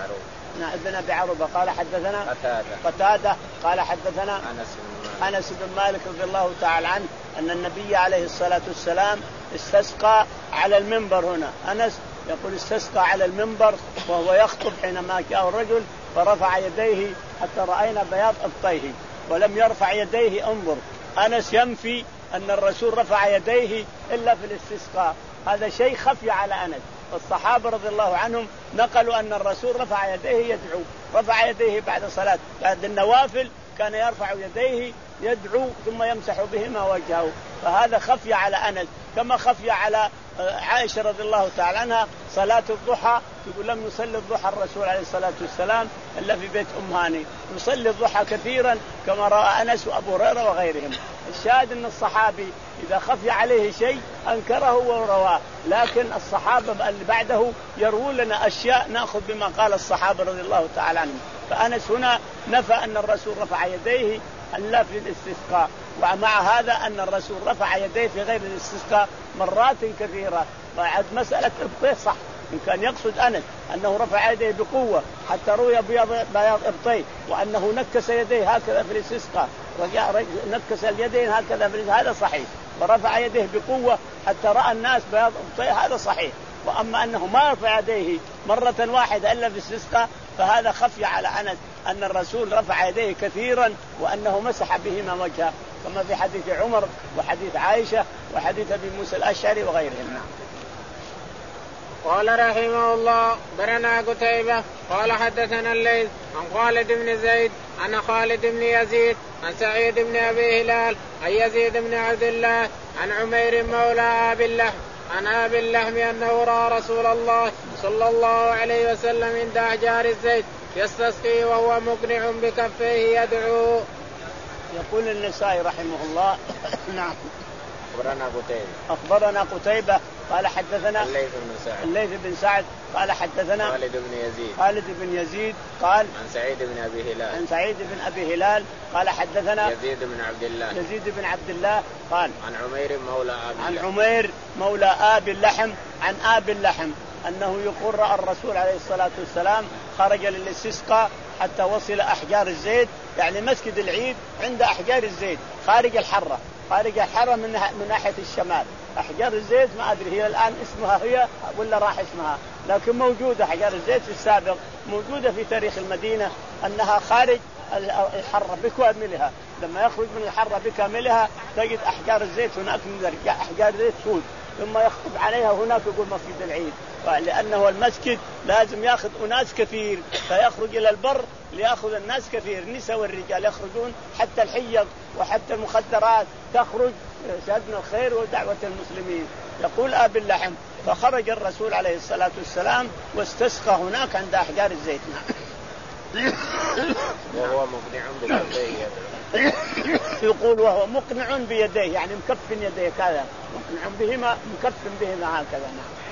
بن أبي عروبة قال حدثنا قتادة قتادة قال حدثنا أنس بن مالك أنس بن مالك رضي الله تعالى عنه أن النبي عليه الصلاة والسلام استسقى على المنبر. هنا أنس يقول استسقى على المنبر وهو يخطب حينما جاء الرجل فرفع يديه حتى رأينا بياض إبطيه ولم يرفع يديه. انظر أنس ينفي أن الرسول رفع يديه إلا في الاستسقاء، هذا شيء خفي على أنس. الصحابة رضي الله عنهم نقلوا أن الرسول رفع يديه يدعو، رفع يديه بعد صلاة بعد النوافل كان يرفع يديه يدعو ثم يمسح بهما وجهه، فهذا خفي على أنس كما خفي على عائشة رضي الله تعالى عنها صلاة الضحى، يقول لم يصلي الضحى الرسول عليه الصلاة والسلام إلا في بيت أم هاني، يصلي الضحى كثيرا كما رأى أنس وأبو هريرة وغيرهم. الشاهد أن الصحابي إذا خفي عليه شيء أنكره ورواه، لكن الصحابة اللي بعده يروون لنا أشياء نأخذ بما قال الصحابة رضي الله تعالى عنهم. فأنس هنا نفى أن الرسول رفع يديه إلا في الاستسقاء، ومع هذا أن الرسول رفع يديه في غير الاستسقاء مرات كثيرة. بعد مسألة إبطيه صح، إن كان يقصد أنس أنه رفع يديه بقوة حتى روي بياض إبطيه، وأنه نكس يديه هكذا في الاستسقاء، نكس اليدين هكذا في الاستسقاء، هذا صحيح، ورفع يديه بقوة حتى رأى الناس بياض إبطيه، هذا صحيح. وأما أنه ما رفع يديه مرة واحدة إلا في الاستسقاء فهذا خفي على أنس أن الرسول رفع يديه كثيرا وأنه مسح بهما وجهه، كما في حديث عمر وحديث عائشة وحديث أبي موسى الأشعري وغيرهم. قال رحمه الله برنا قتيبة قال حدثنا الليث عن خالد بن زيد عن خالد بن يزيد عن سعيد بن أبي هلال عن يزيد بن عبد الله عن عمير مولى أبي اللحم عن أبي اللحم أنه رأى رسول الله صلى الله عليه وسلم عند أحجار الزيت يستسقي وهو مقنع بكفيه يدعو. يقول النسائي رحمه الله نعم أخبرنا قتيبة أخبرنا قتيبة قال حدثنا الليث بن سعد الليث بن سعد قال حدثنا خالد بن يزيد خالد بن يزيد قال عن سعيد بن أبي هلال عن سعيد بن أبي هلال قال حدثنا يزيد بن عبد الله يزيد بن عبد الله قال عن عمير مولى أبي عن عمير مولى آبي اللحم عن آبي اللحم أنه يقول رأى الرسول عليه الصلاة والسلام خرج للاستسقاء حتى وصل أحجار الزيت، يعني مسجد العيد عند أحجار الزيت خارج الحرة، خارج الحرة من من ناحية الشمال. أحجار الزيت ما أدري هي الآن اسمها هي ولا راح اسمها، لكن موجودة أحجار الزيت في السابق موجودة في تاريخ المدينة أنها خارج الحرة بكاملها. لما يخرج من الحرة بكاملها تجد أحجار الزيت هناك، من أحجار زيت سود، ثم يخطب عليها هناك يقول مسجد العيد، لأنه المسجد لازم يأخذ أناس كثير فيخرج إلى البر ليأخذ الناس كثير، النساء والرجال يخرجون، حتى الحيض وحتى المخدرات تخرج شهدنا الخير ودعوة المسلمين. يقول أبي اللحم فخرج الرسول عليه الصلاة والسلام واستسقى هناك عند أحجار الزيت وهو مقنع بيديه يقول وهو مقنع بيديه يعني مكفن يديه كذا، مقنع بهما مكفن بهما هكذا.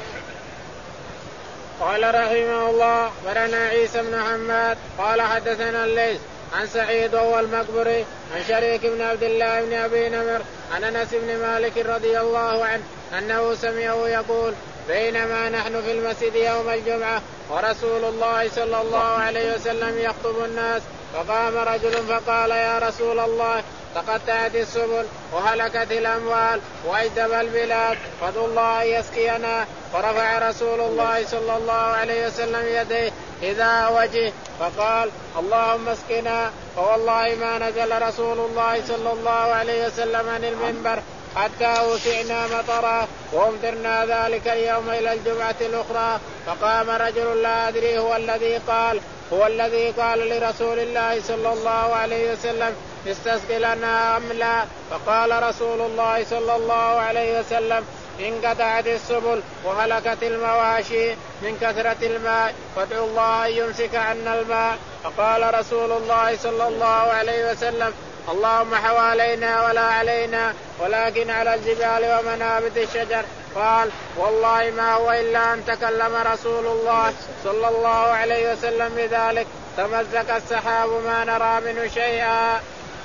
قال رحمه الله برنا عيسى بن حماد قال حدثنا الليث عن سعيد وهو المقبري عن شريك بن عبد الله بن أبي نمر عن أنس بن مالك رضي الله عنه أنه سمعه يقول بينما نحن في المسجد يوم الجمعة ورسول الله صلى الله عليه وسلم يخطب الناس، فقام رجل فقال يا رسول الله تقطعت السبل وهلكت الأموال وأجدب البلاد فادعوا الله أن يسقينا. فرفع رسول الله صلى الله عليه وسلم يديه إذا وجهه فقال اللهم اسقنا. فوالله ما نزل رسول الله صلى الله عليه وسلم عن المنبر حتى أوسعنا مطرا وأمطرنا ذلك اليوم إلى الجمعة الأخرى. فقام رجل لا أدري هو الذي قال هو الذي قال لرسول الله صلى الله عليه وسلم استسق لنا أم لا؟ فقال رسول الله صلى الله عليه وسلم انقطعت السبل وهلكت المواشي من كثرة الماء فادعوا الله أن يمسك عنا الماء. فقال رسول الله صلى الله عليه وسلم اللهم حوالينا ولا علينا ولكن على الجبال ومنابت الشجر. قال والله ما هو إلا أن تكلم رسول الله صلى الله عليه وسلم بذلك تمزق السحاب ما نرى منه شيئا.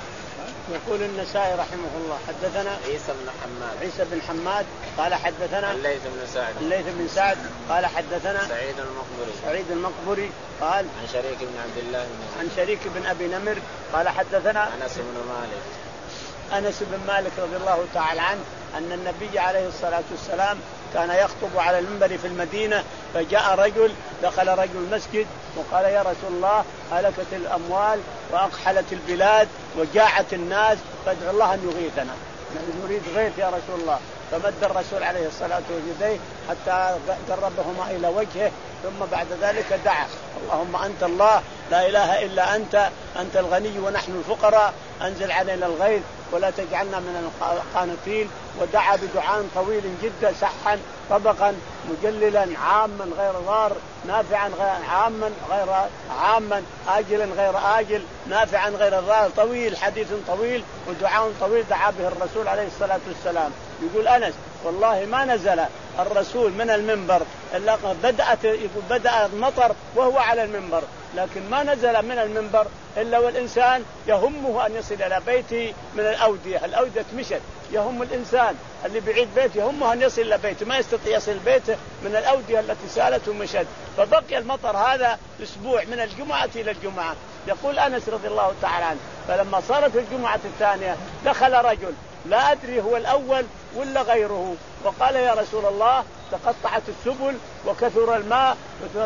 يقول النسائي رحمه الله حدثنا عيسى بن حماد عيسى بن حماد قال حدثنا الليث بن سعد الليث بن سعد قال حدثنا سعيد المقبري سعيد المقبري قال عن شريك بن عبد الله بن عن شريك بن أبي نمر قال حدثنا أنس بن مالك أنس بن مالك رضي الله تعالى عنه أن النبي عليه الصلاة والسلام كان يخطب على المنبر في المدينة، فجاء رجل دخل رجل المسجد وقال يا رسول الله هلكت الأموال وأقحلت البلاد وجاعت الناس فادعوا الله أن يغيثنا، نحن نريد غيث يا رسول الله. فمد الرسول عليه الصلاة والسلام حتى قربهما إلى وجهه ثم بعد ذلك دعا اللهم أنت الله لا إله إلا أنت أنت الغني ونحن الفقراء أنزل علينا الغيث ولا تجعلنا من القانطين. ودعا بدعاء طويل جدا سحا طبقا مجللا عاما غير ضار نافعا غير عاما غير عاما آجلا غير آجل نافعا غير ضار طويل حديث طويل ودعاء طويل دعا به الرسول عليه الصلاة والسلام. يقول أنس والله ما نزل الرسول من المنبر إلا بدأت يقول بدأ المطر وهو على المنبر، لكن ما نزل من المنبر إلا والإنسان يهمه أن يصل إلى بيته من الأودية. الأودية مشت، يهم الإنسان اللي بعيد بيته يهمه أن يصل إلى بيته، ما يستطيع يصل بيته من الأودية التي سالت ومشت. فبقي المطر هذا أسبوع من الجمعة إلى الجمعة. يقول أنس رضي الله تعالى عنه فلما صارت الجمعة الثانية دخل رجل لا أدري هو الأول ولا غيره وقال يا رسول الله تقطعت السبل وكثر الماء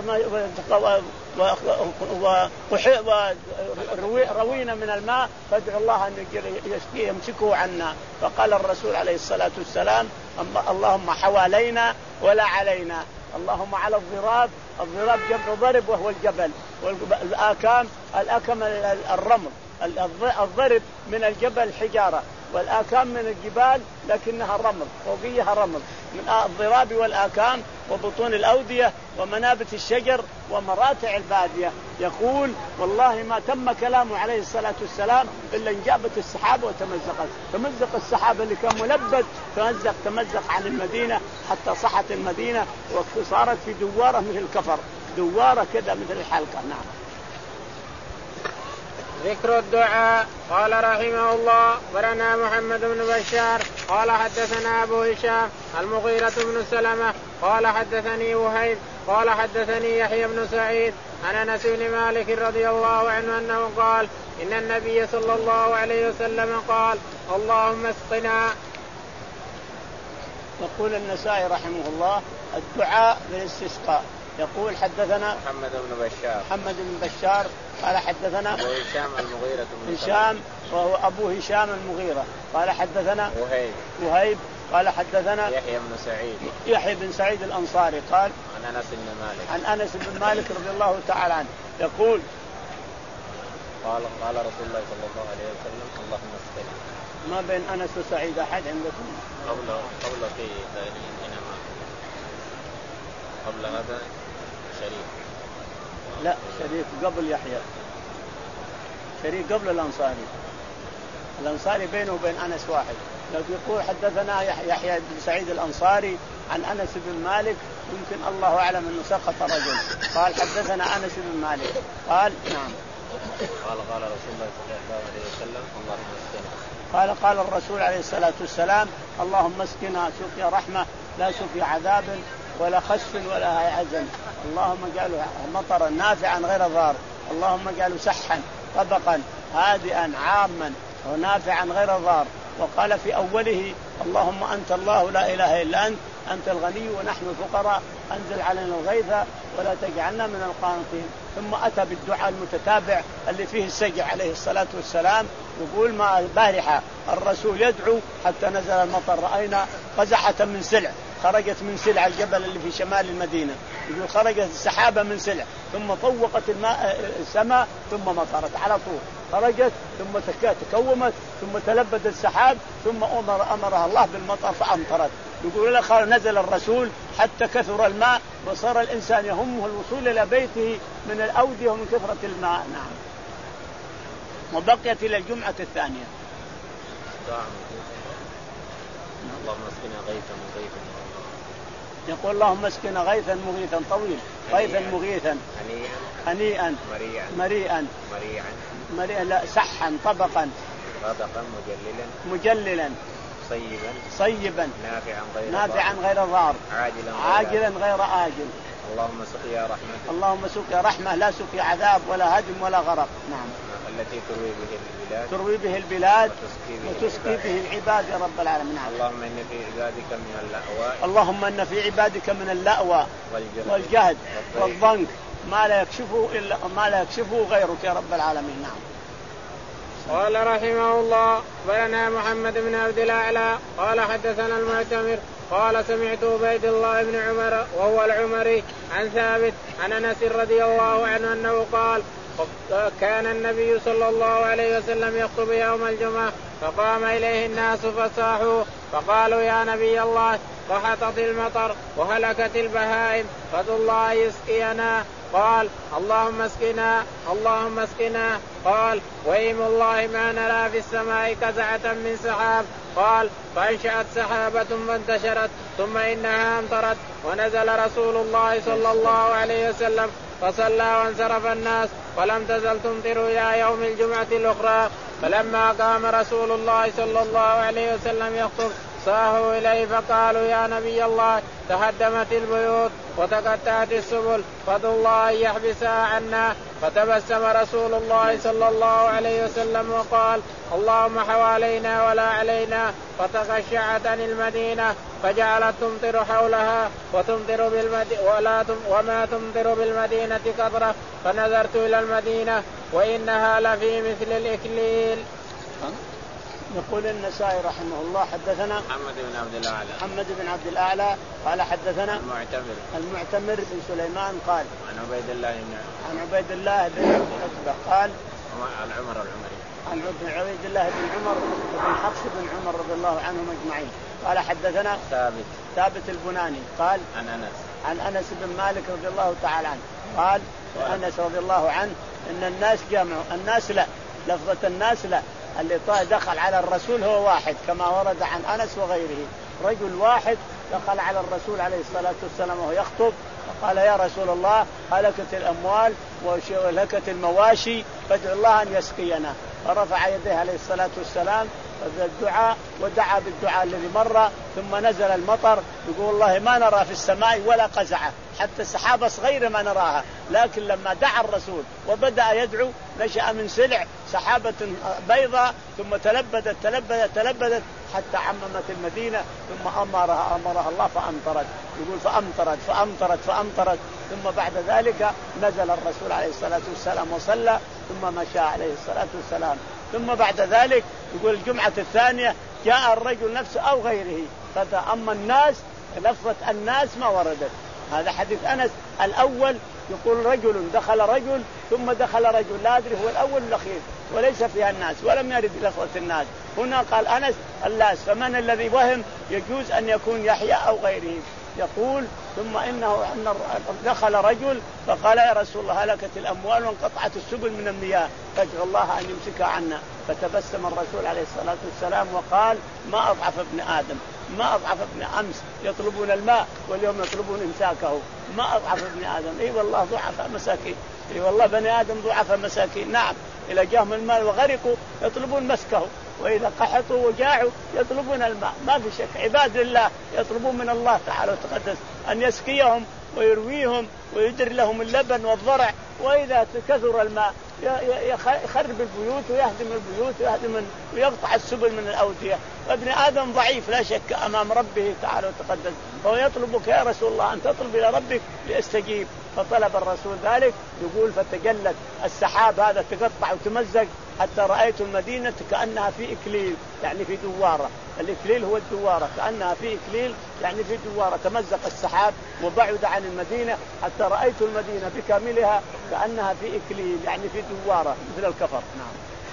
وروينا من الماء فادعوا الله أن يمسكه عنا. فقال الرسول عليه الصلاة والسلام اللهم حوالينا ولا علينا. اللهم على الضراب، الضراب جمع ضرب وهو الجبل، والآكام الأكم الرمل، الضرب من الجبل حجارة والآكام من الجبال لكنها رمل فوقيها رمل، من الضراب والآكام وبطون الأودية ومنابت الشجر ومراتع البادية. يقول والله ما تم كلامه عليه الصلاة والسلام إلا انجابت السحابة وتمزقت، تمزق السحابة اللي كان ملبد تمزق تمزق عن المدينة حتى صحت المدينة وصارت في دوارة مثل الكفر، دوارة كذا مثل الحلقة. نعم. ذكر الدعاء. قال رحمه الله برنا محمد بن بشار قال حدثنا أبو هشام المغيرة بن سلمة قال حدثني وهيب قال حدثني يحيى بن سعيد عن أنس بن مالك رضي الله عنه أنه قال إن النبي صلى الله عليه وسلم قال اللهم اسقنا. يقول النسائي رحمه الله الدعاء بالاستسقاء. يقول حدثنا محمد بن بشار محمد بن بشار قال حدثنا أبو هشام المغيرة بن هشام وهو أبو هشام المغيرة قال حدثنا وهيب وهيب قال حدثنا يحيى بن سعيد يحيى بن سعيد الأنصاري قال عن أنس بن مالك عن أنس بن مالك رضي الله تعالى عنه يقول قال قال رسول الله صلى الله عليه وسلم اللهم اسقنا. ما بين أنس وسعيد أحد عندكم؟ قبل قبل في إنما قبل هذا شريك. لا شريك قبل يحيى، شريك قبل الأنصاري، الأنصاري بينه وبين أنس واحد. لو يقول حدثنا يحيى بن سعيد الأنصاري عن أنس بن مالك يمكن الله أعلم أنه سقط رجل. قال حدثنا أنس بن مالك قال نعم قال قال رسول الله صلى الله عليه وسلم اللهم اسقنا. قال قال الرسول عليه الصلاة والسلام اللهم اسقنا سقيا رحمة لا سقيا عذاب ولا خسف ولا حزن. اللهم اجعله مطرا نافعا غير ضار. اللهم اجعله سحا طبقا هادئا عاما ونافعا غير ضار. وقال في أوله اللهم أنت الله لا إله إلا أنت أنت الغني ونحن الفقراء أنزل علينا الغيث ولا تجعلنا من القانطين. ثم أتى بالدعاء المتتابع اللي فيه السجع عليه الصلاة والسلام. يقول ما البارحة الرسول يدعو حتى نزل المطر، رأينا قزحة من سلع خرجت من سلع الجبل اللي في شمال المدينة. يقول خرجت السحابة من سلع ثم طوقت الماء السماء ثم مطرت على طول، خرجت ثم تكومت ثم تلبد السحاب ثم أمر أمرها الله بالمطر فأمطرت. يقول لك نزل الرسول حتى كثر الماء وصار الإنسان يهمه الوصول إلى بيته من الأودية ومن كثرة الماء. نعم. وبقيت إلى الجمعة الثانية. اللهم اسقنا غيثا مغيثا. يقول اللهم اسقنا غيثا مغيثا طويل، غيثا مغيثا هنيئا هنيئا مريئا مريئا مريئا مريئا لا سحا طبقا طبقا مجللا مجللا صيبا صيبا نافعا غير نافعا غير ضار عاجلا عاجلا غير آجل. اللهم سقيا رحمة اللهم سقيا رحمة لا سقيا عذاب ولا هدم ولا غرق. نعم. التي تروي به البلاد تروي به البلاد وتسقي به, به العباد يا رب العالمين. نعم. اللهم إن في عبادك من اللأواء اللهم إن في عبادك من اللأوى والجهد والضنك ما لا يكشفه إلا ما لا يكشفه غيرك يا رب العالمين. نعم. قال رحمه الله بلنا محمد بن عبد الأعلى قال حدثنا المعتمر قال سمعت عبيد الله بن عمر وهو العمري عن ثابت عن أنس رضي الله عنه أنه قال كان النبي صلى الله عليه وسلم يخطب يوم الجمعة فقام إليه الناس فصاحوا فقالوا يا نبي الله قحطت المطر وهلكت البهائم فادعوا الله يسقينا. قال اللهم اسقنا اللهم اسقنا. قال وإيم الله ما نرى في السماء قزعة من سحاب. قال فانشأت سحابة فانتشرت ثم إنها امطرت ونزل رسول الله صلى الله عليه وسلم فصلى وانصرف الناس ولم تزل تمطر إلى يوم الجمعة الأخرى. فلما قام رسول الله صلى الله عليه وسلم يخطب صاحوا إليه فقالوا يا نبي الله تهدمت البيوت وتقطعت السبل فادعوا الله أن يحبسها عنا. فتبسم رسول الله صلى الله عليه وسلم وقال اللهم حوالينا ولا علينا. فتغشعت عن المدينة فجعلت تمطر حولها وتمطر بالمدينة ولا تم وما تمطر بالمدينة قطرة. فنظرت إلى المدينة وإنها لفي مثل الإكليل. يقول النسائي رحمه الله حدثنا محمد بن عبد الأعلى محمد بن عبد الأعلى قال حدثنا المعتمر المعتمر بن سليمان قال عن عبيد الله بن عن عبيد الله بن عتبة قال عن عمر العمري عن عبيد الله بن عمر بن حفص بن عمر رضي الله عنهم أجمعين قال حدثنا ثابت ثابت البناني قال عن أنس عن أنس بن مالك رضي الله تعالى عنه قال أنس رضي الله عنه إن الناس جمعوا الناس لا لفظة الناس لا اللي دخل على الرسول هو واحد كما ورد عن أنس وغيره. رجل واحد دخل على الرسول عليه الصلاة والسلام وهو يخطب فقال يا رسول الله هلكت الأموال وهلكت المواشي فادعوا الله أن يسقينا. فرفع يديه عليه الصلاة والسلام بالدعاء ودعا بالدعاء الذي مر ثم نزل المطر. يقول الله ما نرى في السماء ولا قزعة حتى السحابة صغيرة ما نراها، لكن لما دعا الرسول وبدأ يدعو نشأ من سلع سحابة بيضاء ثم تلبدت تلبدت تلبدت حتى عممت المدينة ثم أمرها أمرها الله فأمطرت. يقول فأمطرت فأمطرت فأمطرت ثم بعد ذلك نزل الرسول عليه الصلاة والسلام وصلى ثم مشى عليه الصلاة والسلام. ثم بعد ذلك يقول الجمعة الثانية جاء الرجل نفسه أو غيره فأما الناس لفظة الناس ما وردت. هذا حديث أنس الأول يقول رجل دخل رجل ثم دخل رجل لا أدري هو الأول الأخير وليس فيها الناس ولم يرد لفظة الناس. هنا قال أنس اللاس فمن الذي وهم يجوز أن يكون يحيى أو غيره. يقول ثم إنه أن دخل رجل فقال يا رسول الله هلكت الأموال وانقطعت السبل من المياه فادعوا الله أن يمسكها عنا. فتبسم الرسول عليه الصلاة والسلام وقال ما أضعف ابن آدم ما أضعف ابن أمس يطلبون الماء واليوم يطلبون إمساكه ما أضعف ابن آدم. إي والله ضعف مساكين إي والله بني آدم ضعف مساكين. نعم إلى جاهم المال وغرقوا يطلبون مسكه وإذا قحطوا وجاعوا يطلبون الماء، ما في شك عباد الله يطلبون من الله تعالى وتقدس أن يسقيهم ويرويهم ويدر لهم اللبن والضرع. وإذا كثر الماء يخرب البيوت ويهدم البيوت ويهدم ويقطع السبل من الأودية. وابن آدم ضعيف لا شك أمام ربه تعالى وتقدس، فهو يطلبك يا رسول الله أن تطلب إلى ربك ليستجيب. فطلب الرسول ذلك. يقول فتجلت السحاب هذا تقطع وتمزق حتى رأيت المدينة كأنها في إكليل، يعني في دوارة. الإكليل هو الدوارة، كأنها في إكليل يعني في دوارة. تمزق السحاب وبعد عن المدينة حتى رأيت المدينة بكاملها كأنها في إكليل يعني في دوارة مثل الكفر. نعم.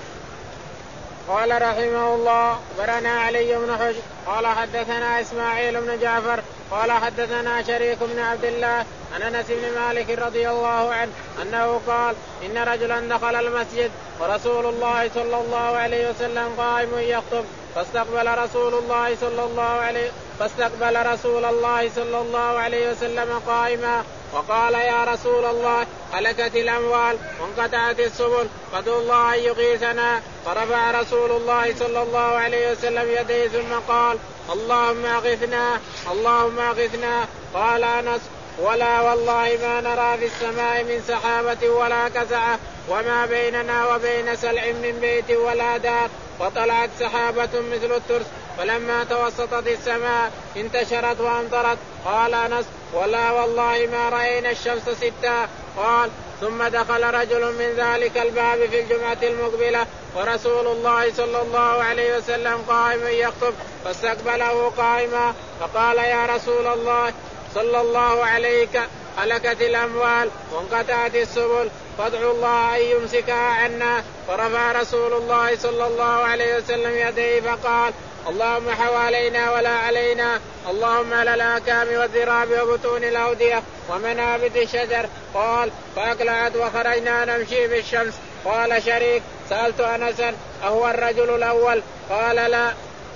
قال رحمه الله برنا علي بن حجر قال حدثنا إسماعيل بن جعفر قال حدثنا شريك بن عبد الله عن أنس بن مالك رضي الله عنه أنه قال إن رجلا دخل المسجد ورسول الله صلى الله عليه وسلم قائم يخطب فاستقبل رسول الله صلى الله عليه فاستقبل رسول الله صلى الله عليه وسلم قائما وقال يا رسول الله هلكت الأموال وانقطعت السبل فادعوا الله أن يغيثنا. فرفع رسول الله صلى الله عليه وسلم يديه ثم قال اللهم أغثنا اللهم أغثنا. قال أنس ولا والله ما نرى في السماء من سحابة ولا كزعة وما بيننا وبين سلع من بيت ولا دار. فطلعت سحابة مثل الترس فلما توسطت السماء انتشرت وامطرت. قال أنس ولا والله ما رأينا الشمس ستا. قال ثم دخل رجل من ذلك الباب في الجمعة المقبلة ورسول الله صلى الله عليه وسلم قائم يخطب فاستقبله قائما فقال يا رسول الله صلى الله عليك هلكت الأموال وانقطعت السبل فادعوا الله أن يمسكها عنا. فرفع رسول الله صلى الله عليه وسلم يديه فقال اللهم حوالينا ولا علينا اللهم على الآكام والذراب وبطون الأودية ومنابت الشجر. قال فأقلعت وخرجنا نمشي في الشمس. قال شريك سألت أنسا أهو الرجل الأول؟ قال لا.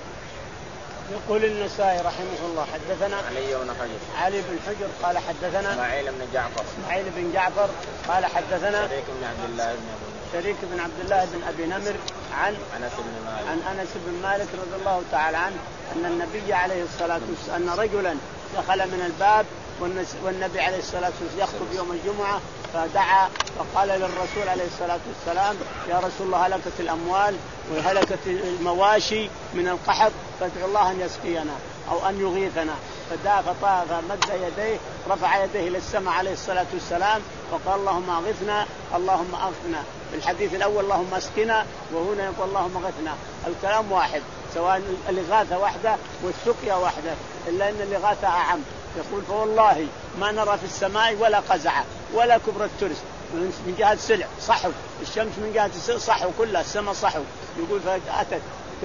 يقول النسائي رحمه الله حدثنا علي بن حجر علي بن حجر قال حدثنا إسماعيل بن جعفر إسماعيل بن جعفر قال حدثنا شريك بن عبد الله بن شريك بن عبد الله بن أبي نمر عن أنس بن مالك عن أنس بن مالك رضي الله تعالى عنه أن النبي عليه الصلاة والسلام أن رجلا دخل من الباب والنبي عليه الصلاة والسلام يخطب يوم الجمعة فدعا فقال للرسول عليه الصلاة والسلام يا رسول الله هلكت الأموال وهلكت المواشي من القحط فادعوا الله أن يسقينا أو أن يغيثنا. فدعا فطاف فمد يديه رفع يديه إلى السماء عليه الصلاة والسلام وقال اللهم أغثنا اللهم أغثنا. في الحديث الأول اللهم اسقنا وهنا يقول اللهم أغثنا. الكلام واحد سواء الإغاثة واحدة والسقيا واحدة إلا أن الإغاثة أعم. يقول فوالله ما نرى في السماء ولا قزعة ولا كبر الترس من جهة سلع صحو الشمس من جهة السلع صحو كلها السماء صحو. يقول فأتت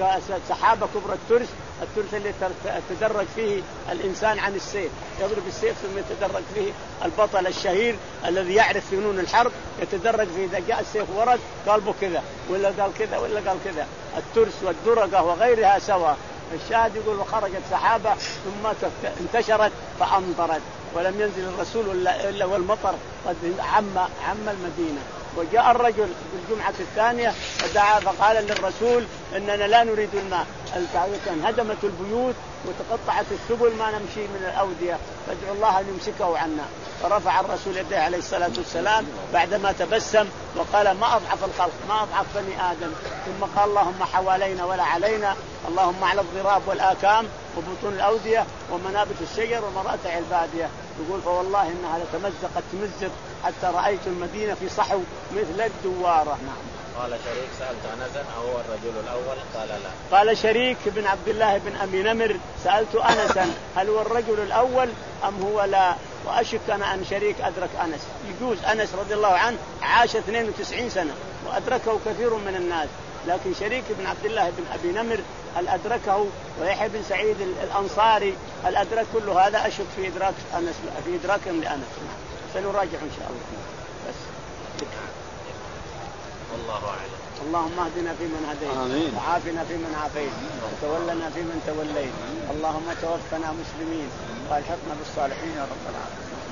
سحابة كبر الترس الترس اللي تدرج فيه الإنسان عن السيف يضرب السيف ثم يتدرج فيه البطل الشهير الذي يعرف فنون الحرب يتدرج فيه إذا جاء السيف ورد قلبه كذا ولا قال كذا ولا قال كذا. الترس والدرقة وغيرها سوا. الشاهد يقول وخرجت سحابة ثم انتشرت فأمطرت ولم ينزل الرسول إلا والمطر قد عم عم المدينة. وجاء الرجل في الجمعة الثانية فدعا فقال للرسول إننا لا نريد الماء هدمت البيوت وتقطعت السبل ما نمشي من الأودية فادعوا الله أن يمسكه عنا. فرفع الرسول يديه عليه الصلاة والسلام بعدما تبسم وقال ما أضعف الخلق ما أضعف بني آدم. ثم قال اللهم حوالينا ولا علينا اللهم على الضراب والآكام وبطون الأودية ومنابت الشجر ومراتع البادية. يقول فوالله إنها لتمزقت تمزق حتى رأيت المدينة في صحو مثل الدوارة. نعم. قال شريك سألت أنسا أهو الرجل الأول؟ قال لا. قال شريك بن عبد الله بن أبي نمر سألت أنسا هل هو الرجل الأول أم هو لا؟ وأشك أنا أن شريك أدرك أنس. يجوز أنس رضي الله عنه عاش اثنين وتسعين سنة وأدركه كثير من الناس لكن شريك بن عبد الله بن أبي نمر هل أدركه ويحيى بن سعيد الأنصاري هل أدرك كل هذا؟ أشك في إدراك أنس في إدراكهم لأنس. سنراجع إن شاء الله بس. والله أعلم. اللهم اهدنا فيمن هديت وعافنا فيمن عافيت وتولنا فيمن توليت اللهم توفنا مسلمين والحقنا بالصالحين يا رب العالمين.